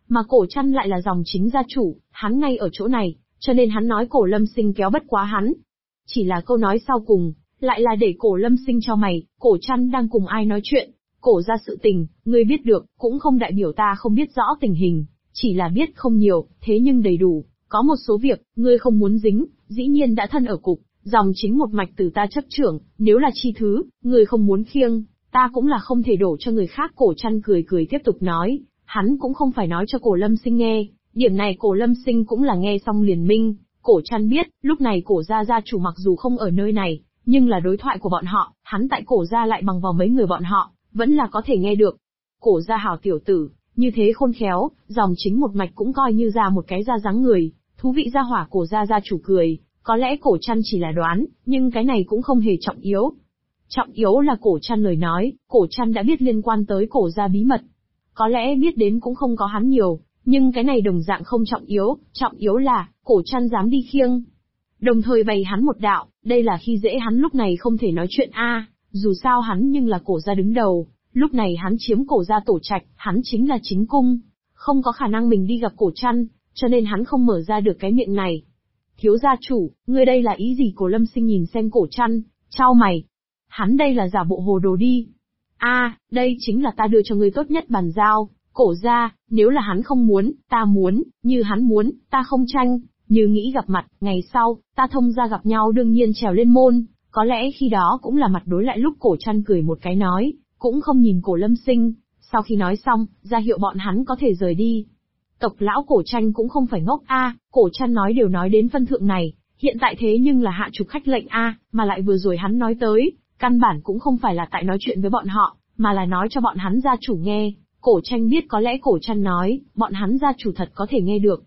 Mà Cổ Trăn lại là dòng chính gia chủ, hắn ngay ở chỗ này, cho nên hắn nói Cổ Lâm Sinh kéo bất quá hắn. Chỉ là câu nói sau cùng, lại là để Cổ Lâm Sinh cho mày, Cổ Trăn đang cùng ai nói chuyện, Cổ ra sự tình, ngươi biết được, cũng không đại biểu ta không biết rõ tình hình, chỉ là biết không nhiều, thế nhưng đầy đủ, có một số việc, ngươi không muốn dính, dĩ nhiên đã thân ở cục, dòng chính một mạch từ ta chấp trưởng, nếu là chi thứ, ngươi không muốn khiêng, ta cũng là không thể đổ cho người khác. Cổ Trăn cười cười tiếp tục nói, hắn cũng không phải nói cho Cổ Lâm Sinh nghe, điểm này Cổ Lâm Sinh cũng là nghe xong liền minh. Cổ Trăn biết, lúc này Cổ gia gia chủ mặc dù không ở nơi này, nhưng là đối thoại của bọn họ, hắn tại Cổ gia lại bằng vào mấy người bọn họ, vẫn là có thể nghe được. Cổ gia hảo tiểu tử, như thế khôn khéo, dòng chính một mạch cũng coi như ra một cái ra dáng người, thú vị gia hỏa. Cổ gia gia chủ cười, có lẽ Cổ Trăn chỉ là đoán, nhưng cái này cũng không hề trọng yếu. Trọng yếu là Cổ Trăn lời nói, Cổ Trăn đã biết liên quan tới Cổ gia bí mật. Có lẽ biết đến cũng không có hắn nhiều, nhưng cái này đồng dạng không trọng yếu là, Cổ Trăn dám đi khiêng. Đồng thời bày hắn một đạo, đây là khi dễ hắn lúc này không thể nói chuyện dù sao hắn nhưng là Cổ gia đứng đầu, lúc này hắn chiếm Cổ gia tổ trạch, hắn chính là chính cung, không có khả năng mình đi gặp Cổ Trăn, cho nên hắn không mở ra được cái miệng này. Thiếu gia chủ, ngươi đây là ý gì? Cổ Lâm Sinh nhìn xem Cổ Trăn, chau mày. Hắn đây là giả bộ hồ đồ đi. Đây chính là ta đưa cho ngươi tốt nhất bàn giao, Cổ gia, nếu là hắn không muốn, ta muốn, như hắn muốn, ta không tranh, như nghĩ gặp mặt, ngày sau, ta thông gia gặp nhau đương nhiên trèo lên môn, có lẽ khi đó cũng là mặt đối lại. Lúc Cổ Trăn cười một cái nói, cũng không nhìn Cổ Lâm Sinh, sau khi nói xong, ra hiệu bọn hắn có thể rời đi. Tộc lão Cổ Tranh cũng không phải ngốc Cổ Trăn nói đều nói đến phân thượng này, hiện tại thế nhưng là hạ trục khách lệnh mà lại vừa rồi hắn nói tới, căn bản cũng không phải là tại nói chuyện với bọn họ, mà là nói cho bọn hắn gia chủ nghe. Cổ Tranh biết có lẽ Cổ Trăn nói, bọn hắn gia chủ thật có thể nghe được.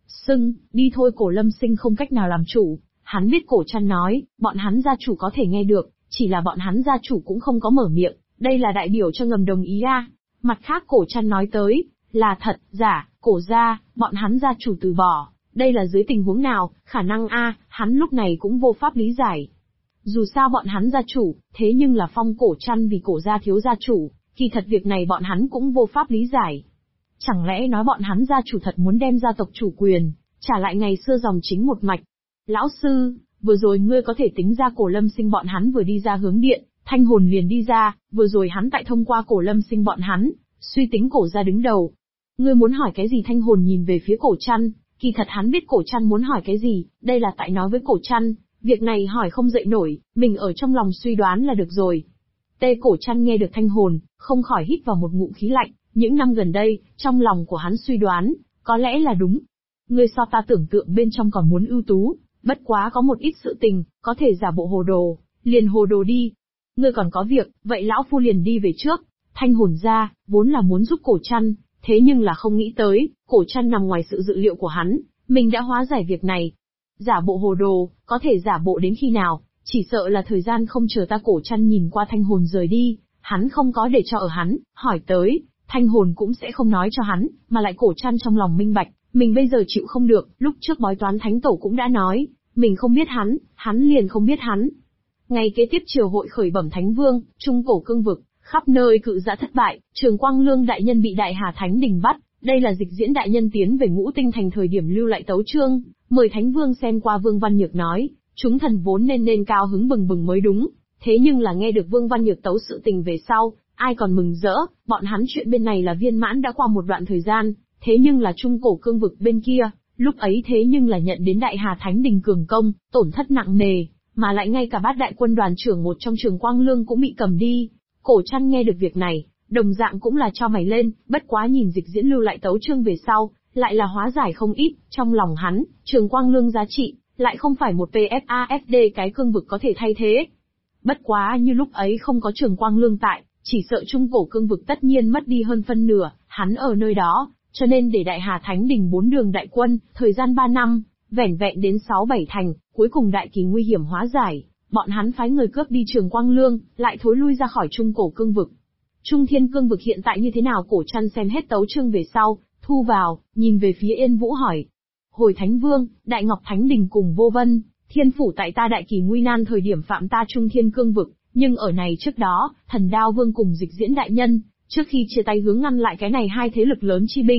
Đi thôi. Cổ Lâm Sinh không cách nào làm chủ, hắn biết Cổ Trăn nói, bọn hắn gia chủ có thể nghe được, chỉ là bọn hắn gia chủ cũng không có mở miệng, đây là đại biểu cho ngầm đồng ý Mặt khác Cổ Trăn nói tới, là thật, giả, Cổ gia, bọn hắn gia chủ từ bỏ, đây là dưới tình huống nào, khả năng hắn lúc này cũng vô pháp lý giải. Dù sao bọn hắn gia chủ, thế nhưng là phong Cổ Trăn vì Cổ gia thiếu gia chủ, kỳ thật việc này bọn hắn cũng vô pháp lý giải. Chẳng lẽ nói bọn hắn gia chủ thật muốn đem gia tộc chủ quyền, trả lại ngày xưa dòng chính một mạch? Lão sư, vừa rồi ngươi có thể tính ra Cổ Lâm Sinh bọn hắn vừa đi ra hướng điện, Thanh Hồn liền đi ra, vừa rồi hắn tại thông qua Cổ Lâm Sinh bọn hắn, suy tính Cổ gia đứng đầu. Ngươi muốn hỏi cái gì? Thanh Hồn nhìn về phía Cổ Trăn, kỳ thật hắn biết Cổ Trăn muốn hỏi cái gì, đây là tại nói với Cổ Trăn, việc này hỏi không dậy nổi, mình ở trong lòng suy đoán là được rồi. Cổ Trăn nghe được Thanh Hồn, không khỏi hít vào một ngụm khí lạnh, những năm gần đây, trong lòng của hắn suy đoán, có lẽ là đúng. Ngươi so ta tưởng tượng bên trong còn muốn ưu tú, bất quá có một ít sự tình, có thể giả bộ hồ đồ, liền hồ đồ đi. Ngươi còn có việc, vậy lão phu liền đi về trước. Thanh Hồn ra, vốn là muốn giúp Cổ Trăn, thế nhưng là không nghĩ tới, Cổ Trăn nằm ngoài sự dự liệu của hắn, mình đã hóa giải việc này. Giả bộ hồ đồ, có thể giả bộ đến khi nào, chỉ sợ là thời gian không chờ ta. Cổ Trăn nhìn qua Thanh Hồn rời đi, hắn không có để cho ở hắn, hỏi tới, Thanh Hồn cũng sẽ không nói cho hắn, mà lại Cổ Trăn trong lòng minh bạch, mình bây giờ chịu không được, lúc trước bói toán thánh tổ cũng đã nói, mình không biết hắn liền không biết hắn. Ngày kế tiếp triều hội khởi bẩm Thánh Vương, Trung Cổ cương vực, khắp nơi cự giã thất bại, Trường Quang Lương đại nhân bị Đại Hà Thánh Đình bắt, đây là Dịch Diễn đại nhân tiến về Ngũ Tinh Thành thời điểm lưu lại tấu chương, mời Thánh Vương xem qua. Vương Văn Nhược nói, chúng thần vốn nên cao hứng bừng bừng mới đúng, thế nhưng là nghe được Vương Văn Nhược tấu sự tình về sau, ai còn mừng rỡ, bọn hắn chuyện bên này là viên mãn đã qua một đoạn thời gian, thế nhưng là Trung Cổ cương vực bên kia, lúc ấy thế nhưng là nhận đến Đại Hà Thánh Đình cường công, tổn thất nặng nề, mà lại ngay cả bát đại quân đoàn trưởng một trong Trường Quang Lương cũng bị cầm đi. Cổ Trăn nghe được việc này, đồng dạng cũng là cho mày lên, bất quá nhìn Dịch Diễn lưu lại tấu chương về sau, lại là hóa giải không ít, trong lòng hắn, Trường Quang Lương giá trị, lại không phải một PFASD cái cương vực có thể thay thế. Bất quá như lúc ấy không có Trường Quang Lương tại, chỉ sợ Trung Cổ cương vực tất nhiên mất đi hơn phân nửa, hắn ở nơi đó, cho nên để Đại Hà Thánh Đình 4 đường đại quân, thời gian 3 năm, vẻn vẹn đến 6-7 thành, cuối cùng đại kỳ nguy hiểm hóa giải, bọn hắn phái người cướp đi Trường Quang Lương, lại thối lui ra khỏi Trung Cổ cương vực. Trung Thiên cương vực hiện tại như thế nào? Cổ Trăn xem hết tấu chương về sau, thu vào, nhìn về phía Yên Vũ hỏi. Hồi Thánh Vương, Đại Ngọc Thánh Đình cùng Vô Vân, Thiên Phủ tại ta đại kỳ nguy nan thời điểm phạm ta Trung Thiên cương vực, nhưng ở này trước đó, Thần Đao Vương cùng Dịch Diễn đại nhân, trước khi chia tay hướng ngăn lại cái này hai thế lực lớn chi binh,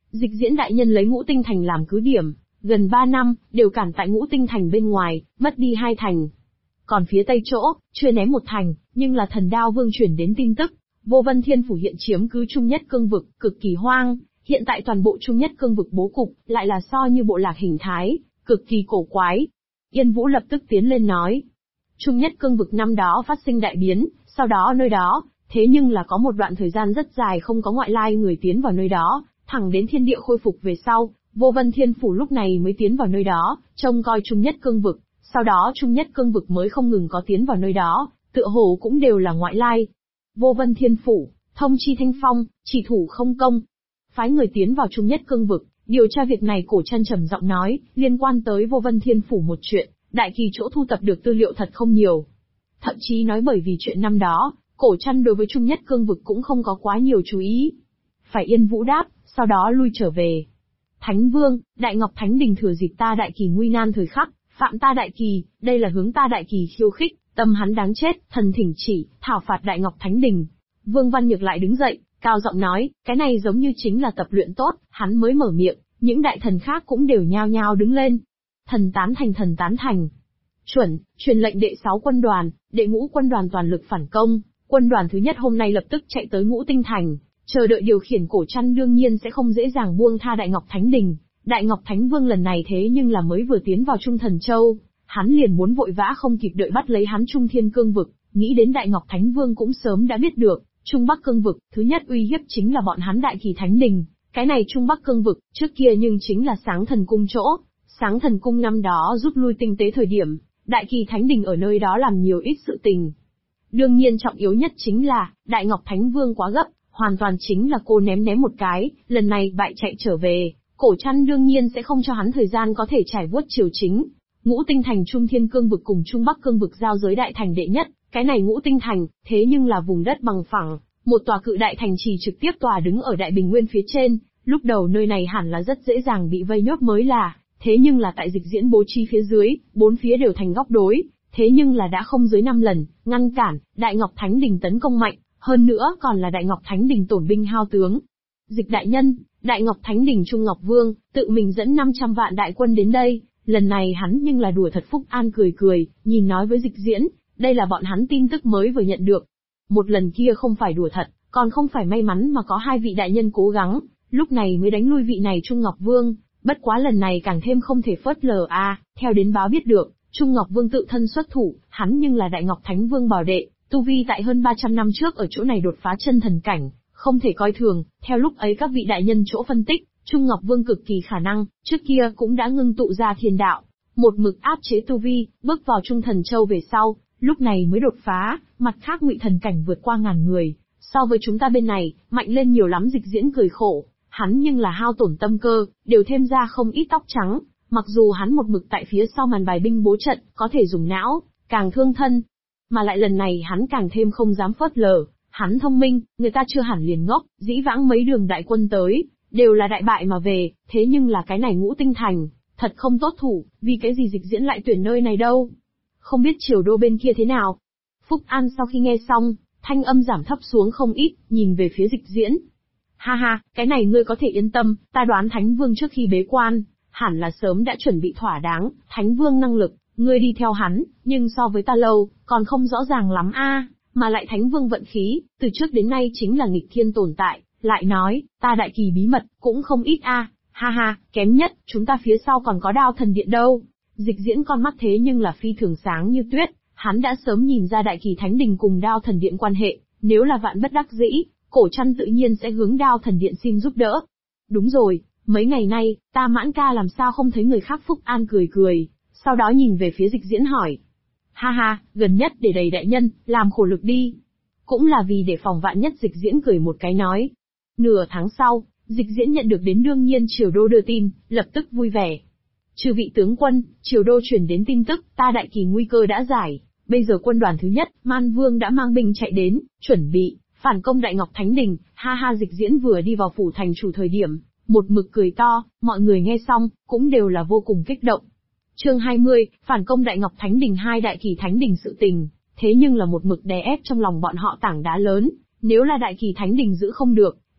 Dịch diễn đại nhân lấy Ngũ Tinh Thành làm cứ điểm, gần 3 năm, đều cản tại Ngũ Tinh Thành bên ngoài, mất đi 2 thành. Còn phía tây chỗ, chưa ném 1 thành, nhưng là Thần Đao Vương chuyển đến tin tức, Vô Vân Thiên Phủ hiện chiếm cứ Trung Nhất Cương vực, cực kỳ hoang, hiện tại toàn bộ Trung Nhất Cương vực bố cục, lại là so như bộ lạc hình thái, cực kỳ cổ quái. Yên Vũ lập tức tiến lên nói, Trung Nhất Cương vực năm đó phát sinh đại biến, sau đó nơi đó, thế nhưng là có một đoạn thời gian rất dài không có ngoại lai người tiến vào nơi đó, thẳng đến thiên địa khôi phục về sau, Vô Vân Thiên Phủ lúc này mới tiến vào nơi đó, trông coi Trung Nhất Cương vực, sau đó Trung Nhất Cương vực mới không ngừng có tiến vào nơi đó, tựa hồ cũng đều là ngoại lai. Vô Vân Thiên Phủ, thông chi Thanh Phong, chỉ thủ không công. Phái người tiến vào Trung Nhất Cương vực, điều tra việc này. Cổ Chân trầm giọng nói, liên quan tới Vô Vân Thiên Phủ một chuyện, Đại Kỳ chỗ thu tập được tư liệu thật không nhiều. Thậm chí nói bởi vì chuyện năm đó, Cổ Chân đối với Trung Nhất Cương vực cũng không có quá nhiều chú ý. Phải Yên Vũ đáp, sau đó lui trở về. Thánh Vương, Đại Ngọc Thánh Đình thừa dịp ta Đại Kỳ nguy nan thời khắc, phạm ta Đại Kỳ, đây là hướng ta Đại Kỳ khiêu khích, tâm hắn đáng chết, thần thỉnh chỉ, thảo phạt Đại Ngọc Thánh Đình. Vương Văn Nhược lại đứng dậy, cao giọng nói, cái này giống như chính là tập luyện tốt, hắn mới mở miệng, những đại thần khác cũng đều nhao nhao đứng lên. Thần tán thành, thần tán thành. Chuẩn, truyền lệnh đệ 6 quân đoàn, đệ ngũ quân đoàn toàn lực phản công, quân đoàn thứ nhất hôm nay lập tức chạy tới Ngũ Tinh Thành, chờ đợi điều khiển. Cổ Chân đương nhiên sẽ không dễ dàng buông tha Đại Ngọc Thánh Đình. Đại Ngọc Thánh Vương lần này thế nhưng là mới vừa tiến vào Trung Thần Châu, hắn liền muốn vội vã không kịp đợi bắt lấy hắn Trung Thiên Cương vực, nghĩ đến Đại Ngọc Thánh Vương cũng sớm đã biết được, Trung Bắc Cương vực, thứ nhất uy hiếp chính là bọn hắn Đại Kỳ Thánh Đình, cái này Trung Bắc Cương vực, trước kia nhưng chính là Sáng Thần Cung chỗ, Sáng Thần Cung năm đó rút lui tinh tế thời điểm, Đại Kỳ Thánh Đình ở nơi đó làm nhiều ít sự tình. Đương nhiên trọng yếu nhất chính là, Đại Ngọc Thánh Vương quá gấp, hoàn toàn chính là cô ném một cái, lần này bại chạy trở về, Cổ Chân đương nhiên sẽ không cho hắn thời gian có thể trải vuốt triều chính. Ngũ Tinh Thành Trung Thiên Cương vực cùng Trung Bắc Cương vực giao giới đại thành đệ nhất, cái này Ngũ Tinh Thành, thế nhưng là vùng đất bằng phẳng, một tòa cự đại thành trì trực tiếp tòa đứng ở Đại Bình Nguyên phía trên, lúc đầu nơi này hẳn là rất dễ dàng bị vây nhốt mới là, thế nhưng là tại dịch diễn bố trí phía dưới, 4 phía đều thành góc đối, thế nhưng là đã không dưới 5 lần, ngăn cản, Đại Ngọc Thánh Đình tấn công mạnh, hơn nữa còn là Đại Ngọc Thánh Đình tổn binh hao tướng. Dịch đại nhân, Đại Ngọc Thánh Đình Trung Ngọc Vương, tự mình dẫn 500 vạn đại quân đến đây, lần này hắn nhưng là đùa thật. Phúc An cười, nhìn nói với dịch diễn, đây là bọn hắn tin tức mới vừa nhận được. Một lần kia không phải đùa thật, còn không phải may mắn mà có 2 vị đại nhân cố gắng, lúc này mới đánh lui vị này Trung Ngọc Vương, bất quá lần này càng thêm không thể phớt lờ theo đến báo biết được, Trung Ngọc Vương tự thân xuất thủ, hắn nhưng là Đại Ngọc Thánh Vương bảo đệ, tu vi tại hơn 300 năm trước ở chỗ này đột phá chân thần cảnh, không thể coi thường, theo lúc ấy các vị đại nhân chỗ phân tích, Trung Ngọc Vương cực kỳ khả năng, trước kia cũng đã ngưng tụ ra thiên đạo, một mực áp chế tu vi, bước vào Trung Thần Châu về sau, lúc này mới đột phá, mặt khác Ngụy Thần cảnh vượt qua 1000 người, so với chúng ta bên này, mạnh lên nhiều lắm. Dịch diễn cười khổ, hắn nhưng là hao tổn tâm cơ, đều thêm ra không ít tóc trắng, mặc dù hắn một mực tại phía sau màn bài binh bố trận, có thể dùng não, càng thương thân, mà lại lần này hắn càng thêm không dám phớt lờ, hắn thông minh, người ta chưa hẳn liền ngốc, dĩ vãng mấy đường đại quân tới, đều là đại bại mà về, thế nhưng là cái này Ngũ Tinh Thành, thật không tốt thủ, vì cái gì dịch diễn lại tuyển nơi này đâu? Không biết triều đô bên kia thế nào? Phúc An sau khi nghe xong, thanh âm giảm thấp xuống không ít, nhìn về phía dịch diễn. Ha ha, cái này ngươi có thể yên tâm, ta đoán Thánh Vương trước khi bế quan, hẳn là sớm đã chuẩn bị thỏa đáng, Thánh Vương năng lực, ngươi đi theo hắn, nhưng so với ta lâu, còn không rõ ràng lắm mà lại Thánh Vương vận khí, từ trước đến nay chính là nghịch thiên tồn tại, lại nói, ta Đại Kỳ bí mật, cũng không ít ha ha, kém nhất, chúng ta phía sau còn có Đao Thần Điện đâu. Dịch diễn con mắt thế nhưng là phi thường sáng như tuyết, hắn đã sớm nhìn ra Đại Kỳ Thánh Đình cùng Đao Thần Điện quan hệ, nếu là vạn bất đắc dĩ, Cổ Chân tự nhiên sẽ hướng Đao Thần Điện xin giúp đỡ. Đúng rồi, mấy ngày nay, ta Mãn ca làm sao không thấy người khác? Phúc An cười, sau đó nhìn về phía dịch diễn hỏi. Ha ha, gần nhất để đầy đại nhân, làm khổ lực đi. Cũng là vì để phòng vạn nhất. Dịch diễn cười một cái nói. Nửa tháng sau, dịch diễn nhận được đến đương nhiên triều đô đưa tin, lập tức vui vẻ. Chư vị tướng quân, triều đô truyền đến tin tức, ta Đại Kỳ nguy cơ đã giải, bây giờ quân đoàn thứ nhất, Man Vương đã mang binh chạy đến, chuẩn bị phản công Đại Ngọc Thánh Đình. Ha ha, dịch diễn vừa đi vào phủ thành chủ thời điểm, một mực cười to, mọi người nghe xong, cũng đều là vô cùng kích động. Chương 20, phản công Đại Ngọc Thánh Đình. 2 Đại Kỳ Thánh Đình sự tình, thế nhưng là một mực đè ép trong lòng bọn họ tảng đá lớn, nếu là Đại Kỳ Thánh Đình giữ không được,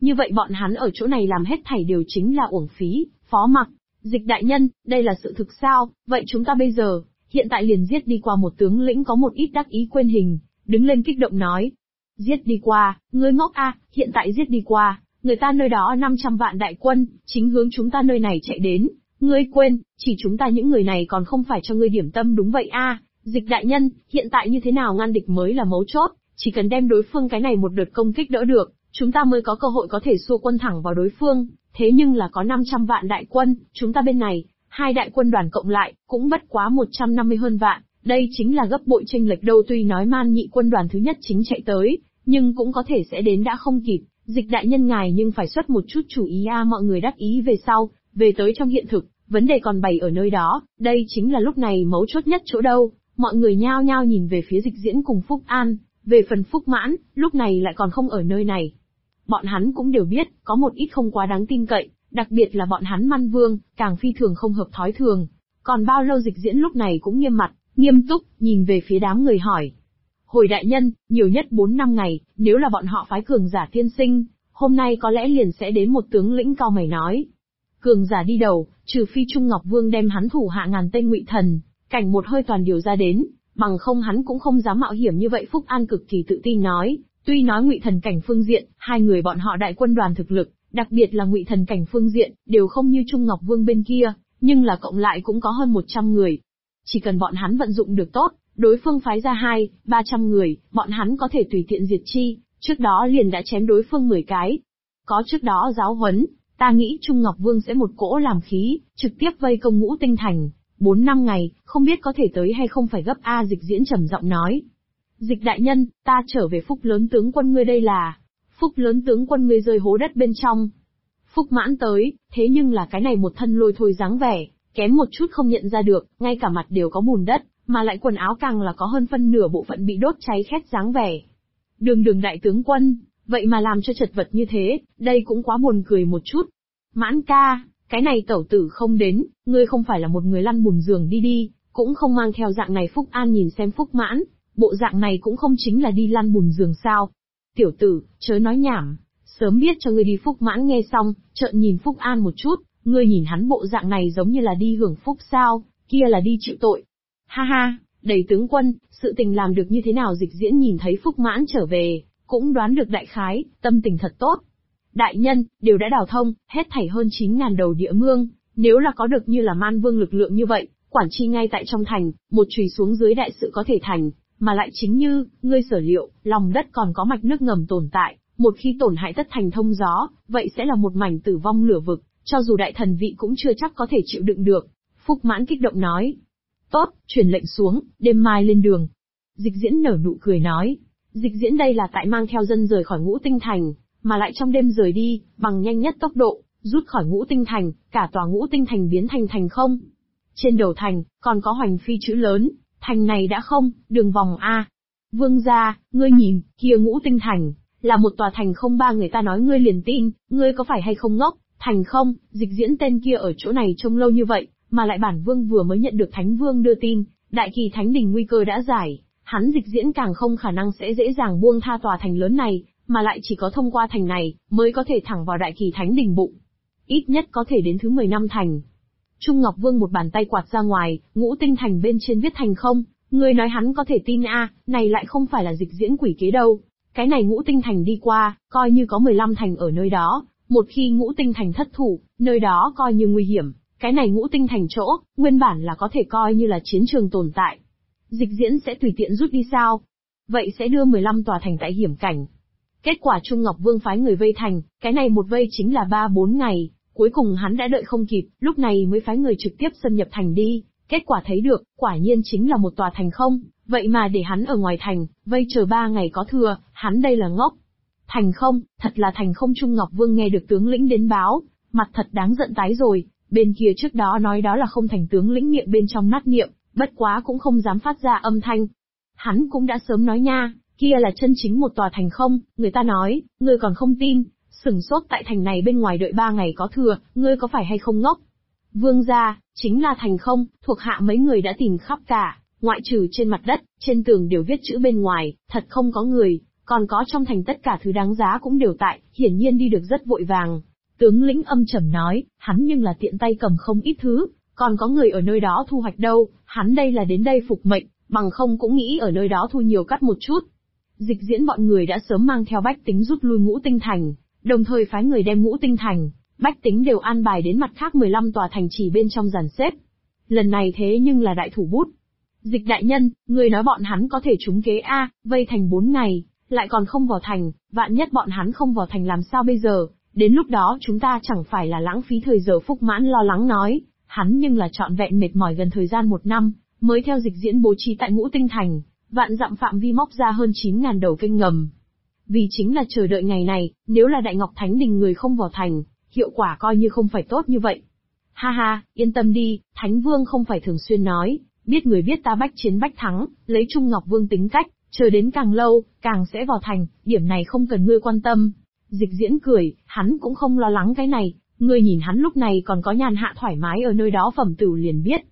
Như vậy bọn hắn ở chỗ này làm hết thảy đều chính là uổng phí. Phó Mặc, Dịch đại nhân, đây là sự thực sao? Vậy chúng ta bây giờ, hiện tại liền giết đi qua. Một tướng lĩnh có một ít đắc ý quên hình, đứng lên kích động nói. Giết đi qua, ngươi ngốc a, hiện tại giết đi qua, người ta nơi đó 500 vạn đại quân, chính hướng chúng ta nơi này chạy đến. Ngươi quên, chỉ chúng ta những người này còn không phải cho ngươi điểm tâm đúng vậy a? Dịch đại nhân, hiện tại như thế nào ngăn địch mới là mấu chốt, chỉ cần đem đối phương cái này một đợt công kích đỡ được, chúng ta mới có cơ hội có thể xua quân thẳng vào đối phương. Thế nhưng là có 500 vạn đại quân, chúng ta bên này, hai đại quân đoàn cộng lại, cũng bất quá 150 hơn vạn, đây chính là gấp bội chênh lệch đâu. Tuy nói Man Nhị quân đoàn thứ nhất chính chạy tới, nhưng cũng có thể sẽ đến đã không kịp. Dịch đại nhân ngài nhưng phải xuất một chút chủ ý a. Mọi người đắc ý về sau, về tới trong hiện thực, vấn đề còn bày ở nơi đó, đây chính là lúc này mấu chốt nhất chỗ đâu. Mọi người nhao nhao nhìn về phía Dịch Diễn cùng Phúc An, về phần Phúc Mãn, lúc này lại còn không ở nơi này. Bọn hắn cũng đều biết, có một ít không quá đáng tin cậy, đặc biệt là bọn hắn Man Vương, càng phi thường không hợp thói thường. Còn bao lâu Dịch Diễn lúc này cũng nghiêm mặt, nghiêm túc, nhìn về phía đám người hỏi. Hồi đại nhân, nhiều nhất 4-5 ngày, nếu là bọn họ phái cường giả tiên sinh, hôm nay có lẽ liền sẽ đến. Một tướng lĩnh cao mày nói. Cường giả đi đầu, trừ phi Trung Ngọc Vương đem hắn thủ hạ ngàn tên Ngụy Thần, cảnh một hơi toàn điều ra đến, bằng không hắn cũng không dám mạo hiểm như vậy. Phúc An cực kỳ tự tin nói. Tuy nói Ngụy Thần cảnh phương diện, hai người bọn họ đại quân đoàn thực lực, đặc biệt là Ngụy Thần cảnh phương diện, đều không như Trung Ngọc Vương bên kia, nhưng là cộng lại cũng có hơn 100 người. Chỉ cần bọn hắn vận dụng được tốt, đối phương phái ra 200-300 người, bọn hắn có thể tùy tiện diệt chi, trước đó liền đã chém đối phương 10 cái. Có trước đó giáo huấn, ta nghĩ Trung Ngọc Vương sẽ một cỗ làm khí, trực tiếp vây công Ngũ Tinh Thành. 4-5 ngày, không biết có thể tới hay không phải gấp a. Dịch Diễn trầm giọng nói. Dịch đại nhân, ta trở về. Phúc lớn tướng quân ngươi đây là. Phúc lớn tướng quân ngươi rơi hố đất bên trong. Phúc Mãn tới, thế nhưng là cái này một thân lôi thôi dáng vẻ, kém một chút không nhận ra được, ngay cả mặt đều có bùn đất, mà lại quần áo càng là có hơn phân nửa bộ phận bị đốt cháy khét dáng vẻ. Đường đại tướng quân, vậy mà làm cho chật vật như thế, đây cũng quá buồn cười một chút. Mãn ca, cái này tẩu tử không đến, ngươi không phải là một người lăn bùn giường đi, cũng không mang theo dạng này. Phúc An nhìn xem Phúc Mãn, bộ dạng này cũng không chính là đi lăn bùn giường sao. Tiểu tử, chớ nói nhảm, sớm biết cho ngươi đi. Phúc Mãn nghe xong, trợn nhìn Phúc An một chút, ngươi nhìn hắn bộ dạng này giống như là đi hưởng phúc sao, kia là đi chịu tội. Ha ha, đầy tướng quân, sự tình làm được như thế nào? Dịch Diễn nhìn thấy Phúc Mãn trở về, cũng đoán được đại khái, tâm tình thật tốt. Đại nhân, đều đã đào thông, hết thảy hơn 9.000 đầu địa mương, nếu là có được như là Man Vương lực lượng như vậy, quản chi ngay tại trong thành, một chùy xuống dưới đại sự có thể thành, mà lại chính như, ngươi sở liệu, lòng đất còn có mạch nước ngầm tồn tại, một khi tổn hại tất thành thông gió, vậy sẽ là một mảnh tử vong lửa vực, cho dù đại thần vị cũng chưa chắc có thể chịu đựng được. Phúc Mãn kích động nói. Tốt, truyền lệnh xuống, đêm mai lên đường. Dịch Diễn nở nụ cười nói. Dịch Diễn đây là tại mang theo dân rời khỏi Ngũ Tinh Thành, mà lại trong đêm rời đi, bằng nhanh nhất tốc độ, rút khỏi Ngũ Tinh Thành, cả tòa Ngũ Tinh Thành biến thành thành không. Trên đầu thành, còn có hoành phi chữ lớn, thành này đã không, đường vòng A. Vương gia, ngươi nhìn, kia Ngũ Tinh Thành, là một tòa thành không ba. Người ta nói ngươi liền tin, ngươi có phải hay không ngốc? Thành không, Dịch Diễn tên kia ở chỗ này trông lâu như vậy, mà lại bản vương vừa mới nhận được Thánh Vương đưa tin, Đại Kỳ Thánh Đình nguy cơ đã giải, hắn Dịch Diễn càng không khả năng sẽ dễ dàng buông tha tòa thành lớn này, mà lại chỉ có thông qua thành này, mới có thể thẳng vào Đại Kỳ Thánh Đình bụng. Ít nhất có thể đến thứ 10 năm thành. Trung Ngọc Vương một bàn tay quạt ra ngoài, Ngũ Tinh Thành bên trên viết thành không, ngươi nói hắn có thể tin a? Này lại không phải là Dịch Diễn quỷ kế đâu. Cái này Ngũ Tinh Thành đi qua, coi như có 15 thành ở nơi đó, một khi Ngũ Tinh Thành thất thủ, nơi đó coi như nguy hiểm, cái này Ngũ Tinh Thành chỗ, nguyên bản là có thể coi như là chiến trường tồn tại. Dịch Diễn sẽ tùy tiện rút đi sao? Vậy sẽ đưa 15 tòa thành tại hiểm cảnh. Kết quả Trung Ngọc Vương phái người vây thành, cái này một vây chính là 3-4 ngày, cuối cùng hắn đã đợi không kịp, lúc này mới phái người trực tiếp xâm nhập thành đi, kết quả thấy được, quả nhiên chính là một tòa thành không, vậy mà để hắn ở ngoài thành, vây chờ 3 ngày có thừa, hắn đây là ngốc. Thành không, thật là thành không. Trung Ngọc Vương nghe được tướng lĩnh đến báo, mặt thật đáng giận tái rồi, bên kia trước đó nói đó là không thành, tướng lĩnh miệng bên trong nát niệm, bất quá cũng không dám phát ra âm thanh. Hắn cũng đã sớm nói nha, kia là chân chính một tòa thành không, người ta nói, ngươi còn không tin, sửng sốt tại thành này bên ngoài đợi 3 ngày có thừa, ngươi có phải hay không ngốc? Vương gia, chính là thành không, thuộc hạ mấy người đã tìm khắp cả, ngoại trừ trên mặt đất, trên tường đều viết chữ bên ngoài, thật không có người, còn có trong thành tất cả thứ đáng giá cũng đều tại, hiển nhiên đi được rất vội vàng. Tướng lĩnh âm trầm nói, hắn nhưng là tiện tay cầm không ít thứ, còn có người ở nơi đó thu hoạch đâu, hắn đây là đến đây phục mệnh, bằng không cũng nghĩ ở nơi đó thu nhiều cắt một chút. Dịch diễn bọn người đã sớm mang theo bách tính rút lui Ngũ Tinh Thành, đồng thời phái người đem Ngũ Tinh Thành, bách tính đều an bài đến mặt khác 15 tòa thành trì bên trong dàn xếp. Lần này thế nhưng là đại thủ bút. Dịch đại nhân, người nói bọn hắn có thể trúng kế A, vây thành 4 ngày, lại còn không vào thành, vạn nhất bọn hắn không vào thành làm sao bây giờ, đến lúc đó chúng ta chẳng phải là lãng phí thời giờ. Phúc Mãn lo lắng nói, hắn nhưng là trọn vẹn mệt mỏi gần thời gian 1 năm, mới theo dịch diễn bố trí tại Ngũ Tinh Thành, vạn dặm phạm vi móc ra hơn 9.000 đầu kênh ngầm. Vì chính là chờ đợi ngày này, nếu là Đại Ngọc Thánh Đình người không vào thành, hiệu quả coi như không phải tốt như vậy. Ha ha, yên tâm đi, Thánh Vương không phải thường xuyên nói, biết người biết ta bách chiến bách thắng, lấy Trung Ngọc Vương tính cách, chờ đến càng lâu, càng sẽ vào thành, điểm này không cần ngươi quan tâm. Dịch diễn cười, hắn cũng không lo lắng cái này, ngươi nhìn hắn lúc này còn có nhàn hạ thoải mái ở nơi đó phẩm tửu liền biết.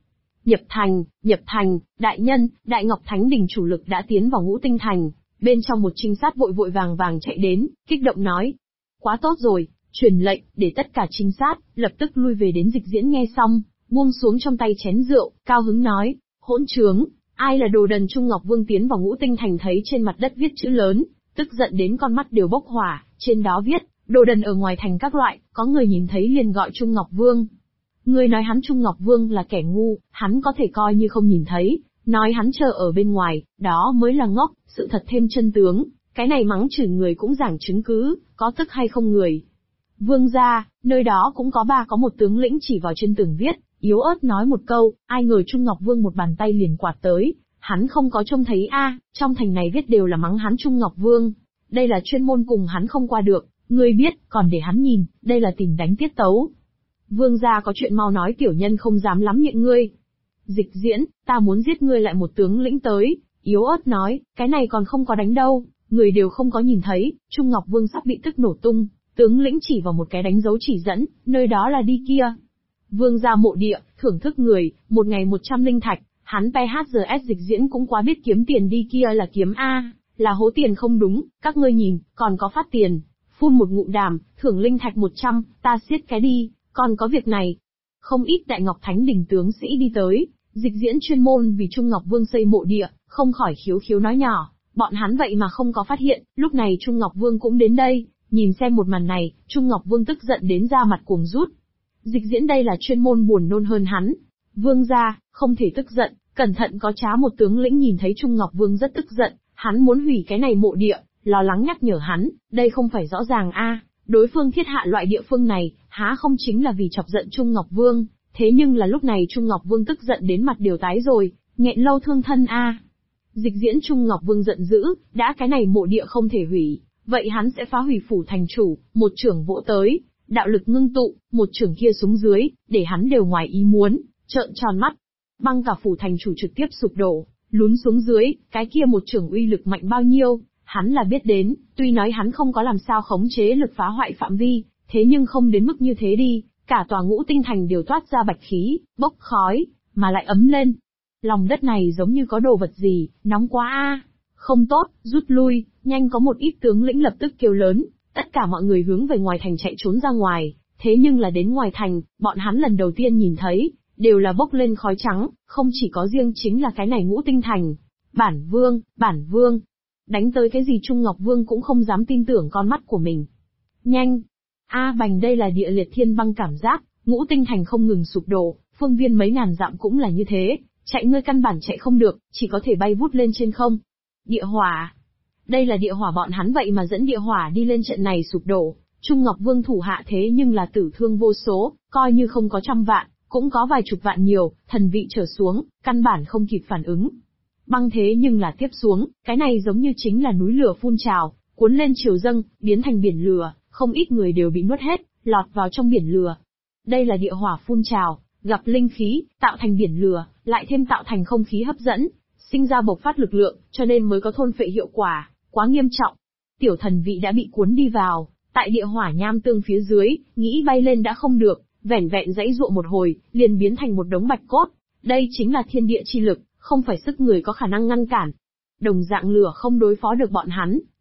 Nhập thành, đại nhân, Đại Ngọc Thánh Đình chủ lực đã tiến vào Ngũ Tinh Thành, bên trong một trinh sát vội vội vàng vàng chạy đến, kích động nói. Quá tốt rồi, truyền lệnh, để tất cả trinh sát, lập tức lui về. Đến dịch diễn nghe xong, buông xuống trong tay chén rượu, cao hứng nói, hỗn trướng, ai là đồ đần. Trung Ngọc Vương tiến vào Ngũ Tinh Thành thấy trên mặt đất viết chữ lớn, tức giận đến con mắt đều bốc hỏa, trên đó viết, đồ đần ở ngoài thành các loại, có người nhìn thấy liền gọi Trung Ngọc Vương. Người nói hắn Trung Ngọc Vương là kẻ ngu, hắn có thể coi như không nhìn thấy, nói hắn chờ ở bên ngoài, đó mới là ngốc, sự thật thêm chân tướng, cái này mắng chửi người cũng giảng chứng cứ, có tức hay không người. Vương gia, nơi đó cũng có một tướng lĩnh chỉ vào trên tường viết, yếu ớt nói một câu, ai ngờ Trung Ngọc Vương một bàn tay liền quạt tới, hắn không có trông thấy trong thành này viết đều là mắng hắn Trung Ngọc Vương. Đây là chuyên môn cùng hắn không qua được, ngươi biết, còn để hắn nhìn, đây là tìm đánh tiết tấu. Vương gia có chuyện mau nói, tiểu nhân không dám lắm miệng ngươi. Dịch diễn, ta muốn giết ngươi. Lại một tướng lĩnh tới, yếu ớt nói, cái này còn không có đánh đâu, người đều không có nhìn thấy, Trung Ngọc Vương sắp bị tức nổ tung, tướng lĩnh chỉ vào một cái đánh dấu chỉ dẫn, nơi đó là đi kia. Vương gia mộ địa, thưởng thức người, một ngày 100 linh thạch, hắn PHRS. Dịch diễn cũng quá biết kiếm tiền, đi kia là kiếm A, là hố tiền không đúng, các ngươi nhìn, còn có phát tiền, phun một ngụm đàm, thưởng linh thạch 100, ta siết cái đi, còn có việc này. Không ít Đại Ngọc Thánh Đình tướng sĩ đi tới, dịch diễn chuyên môn vì Trung Ngọc Vương xây mộ địa, không khỏi khiếu nói nhỏ, bọn hắn vậy mà không có phát hiện, lúc này Trung Ngọc Vương cũng đến đây, nhìn xem một màn này, Trung Ngọc Vương tức giận đến da mặt cuồng rút. Dịch diễn đây là chuyên môn buồn nôn hơn hắn. Vương gia, không thể tức giận, cẩn thận có trá. Một tướng lĩnh nhìn thấy Trung Ngọc Vương rất tức giận, hắn muốn hủy cái này mộ địa, lo lắng nhắc nhở hắn, đây không phải rõ ràng đối phương thiết hạ loại địa phương này, há không chính là vì chọc giận Trung Ngọc Vương, thế nhưng là lúc này Trung Ngọc Vương tức giận đến mặt đều tái rồi, nghẹn lâu thương thân Dịch diễn Trung Ngọc Vương giận dữ, đã cái này mộ địa không thể hủy, vậy hắn sẽ phá hủy phủ thành chủ. Một trưởng vỗ tới, đạo lực ngưng tụ, một trưởng kia xuống dưới, để hắn đều ngoài ý muốn, trợn tròn mắt. Băng cả phủ thành chủ trực tiếp sụp đổ, lún xuống dưới, cái kia một trưởng uy lực mạnh bao nhiêu, hắn là biết đến, tuy nói hắn không có làm sao khống chế lực phá hoại phạm vi, thế nhưng không đến mức như thế đi, cả tòa Ngũ Tinh Thành đều toát ra bạch khí, bốc khói, mà lại ấm lên. Lòng đất này giống như có đồ vật gì, nóng quá không tốt, rút lui. Nhanh có một ít tướng lĩnh lập tức kêu lớn, tất cả mọi người hướng về ngoài thành chạy trốn ra ngoài, thế nhưng là đến ngoài thành, bọn hắn lần đầu tiên nhìn thấy, đều là bốc lên khói trắng, không chỉ có riêng chính là cái này Ngũ Tinh Thành. Bản vương, đánh tới cái gì? Trung Ngọc Vương cũng không dám tin tưởng con mắt của mình. Nhanh! Bành, đây là địa liệt thiên băng cảm giác, Ngũ Tinh Thành không ngừng sụp đổ, phương viên mấy ngàn dặm cũng là như thế, chạy ngươi căn bản chạy không được, chỉ có thể bay vút lên trên không. Địa hỏa! Đây là địa hỏa, bọn hắn vậy mà dẫn địa hỏa đi lên, trận này sụp đổ, Trung Ngọc Vương thủ hạ thế nhưng là tử thương vô số, coi như không có trăm vạn, cũng có vài chục vạn nhiều, thần vị trở xuống, căn bản không kịp phản ứng. Băng thế nhưng là tiếp xuống, cái này giống như chính là núi lửa phun trào, cuốn lên triều dâng, biến thành biển lửa, không ít người đều bị nuốt hết, lọt vào trong biển lửa. Đây là địa hỏa phun trào, gặp linh khí, tạo thành biển lửa, lại thêm tạo thành không khí hấp dẫn, sinh ra bộc phát lực lượng, cho nên mới có thôn phệ hiệu quả, quá nghiêm trọng. Tiểu thần vị đã bị cuốn đi vào, tại địa hỏa nham tương phía dưới, nghĩ bay lên đã không được, vẻn vẹn giãy giụa một hồi, liền biến thành một đống bạch cốt. Đây chính là thiên địa chi lực, không phải sức người có khả năng ngăn cản. Đồng dạng lửa không đối phó được bọn hắn,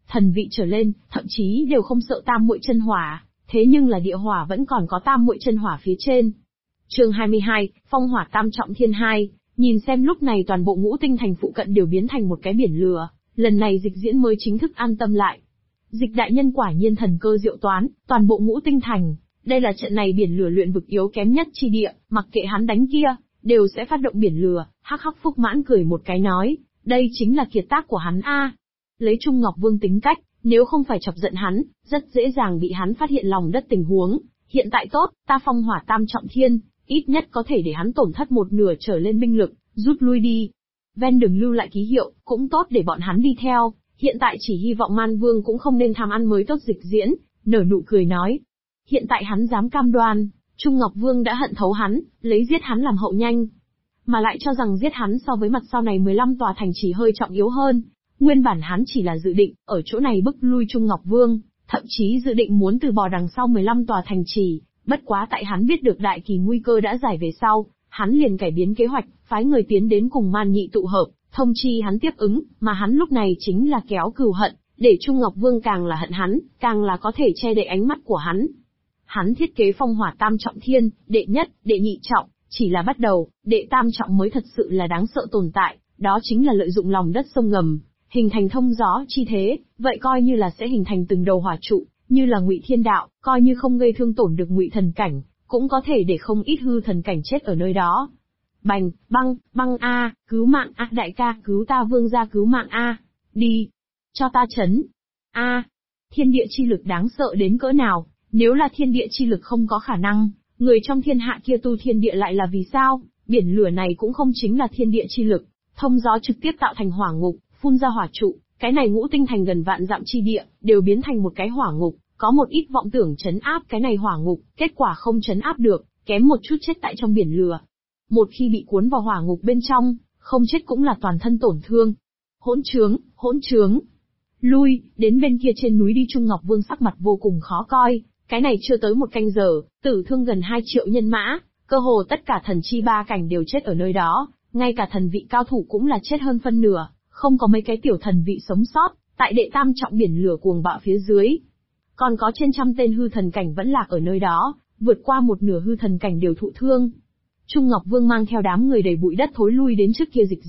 thần vị trở lên, thậm chí đều không sợ tam muội chân hỏa, thế nhưng là địa hỏa vẫn còn có tam muội chân hỏa phía trên. Chương 22, Phong hỏa tam trọng thiên 2, nhìn xem lúc này toàn bộ Ngũ Tinh thành phụ cận đều biến thành một cái biển lửa, lần này Dịch Diễn mới chính thức an tâm lại. Dịch đại nhân quả nhiên thần cơ diệu toán, toàn bộ Ngũ Tinh thành, đây là trận này biển lửa luyện vực yếu kém nhất chi địa, mặc kệ hắn đánh kia, đều sẽ phát động biển lửa. Hắc Hắc Phúc Mãn cười một cái nói, đây chính là kiệt tác của hắn a. Lấy Trung Ngọc Vương tính cách, nếu không phải chọc giận hắn, rất dễ dàng bị hắn phát hiện lòng đất tình huống. Hiện tại tốt, ta phong hỏa tam trọng thiên, ít nhất có thể để hắn tổn thất một nửa trở lên binh lực, rút lui đi. Ven đường lưu lại ký hiệu, cũng tốt để bọn hắn đi theo. Hiện tại chỉ hy vọng Man Vương cũng không nên tham ăn mới tốt. Dịch Diễn nở nụ cười nói, hiện tại hắn dám cam đoan, Trung Ngọc Vương đã hận thấu hắn, lấy giết hắn làm hậu nhanh. Mà lại cho rằng giết hắn so với mặt sau này 15 tòa thành chỉ hơi trọng yếu hơn. Nguyên bản hắn chỉ là dự định, ở chỗ này bức lui Trung Ngọc Vương, thậm chí dự định muốn từ bỏ đằng sau 15 tòa thành trì, bất quá tại hắn biết được đại kỳ nguy cơ đã giải về sau, hắn liền cải biến kế hoạch, phái người tiến đến cùng Man Nhị tụ hợp, thông chi hắn tiếp ứng, mà hắn lúc này chính là kéo cừu hận, để Trung Ngọc Vương càng là hận hắn, càng là có thể che đậy ánh mắt của hắn. Hắn thiết kế phong hỏa tam trọng thiên, đệ nhất, đệ nhị trọng, chỉ là bắt đầu, đệ tam trọng mới thật sự là đáng sợ tồn tại, đó chính là lợi dụng lòng đất sông ngầm, hình thành thông gió chi thế, vậy coi như là sẽ hình thành từng đầu hỏa trụ, như là Ngụy Thiên Đạo, coi như không gây thương tổn được Ngụy thần cảnh, cũng có thể để không ít hư thần cảnh chết ở nơi đó. Bành, băng, băng a, cứu mạng a, đại ca, cứu ta vương gia cứu mạng a, đi, cho ta chấn. A, thiên địa chi lực đáng sợ đến cỡ nào, nếu là thiên địa chi lực không có khả năng, người trong thiên hạ kia tu thiên địa lại là vì sao? Biển lửa này cũng không chính là thiên địa chi lực, thông gió trực tiếp tạo thành hỏa ngục, phun ra hỏa trụ, cái này Ngũ Tinh thành gần vạn dặm chi địa, đều biến thành một cái hỏa ngục, có một ít vọng tưởng trấn áp cái này hỏa ngục, kết quả không trấn áp được, kém một chút chết tại trong biển lửa. Một khi bị cuốn vào hỏa ngục bên trong, không chết cũng là toàn thân tổn thương. Hỗn trướng. Lui, đến bên kia trên núi đi. Trung Ngọc Vương sắc mặt vô cùng khó coi, cái này chưa tới một canh giờ, tử thương gần 2 triệu nhân mã, cơ hồ tất cả thần chi ba cảnh đều chết ở nơi đó, ngay cả thần vị cao thủ cũng là chết hơn phân nửa, không có mấy cái tiểu thần vị sống sót, tại đệ tam trọng biển lửa cuồng bạo phía dưới. Còn có trên trăm tên hư thần cảnh vẫn lạc ở nơi đó, vượt qua một nửa hư thần cảnh đều thụ thương. Trung Ngọc Vương mang theo đám người đầy bụi đất thối lui đến trước kia Dịch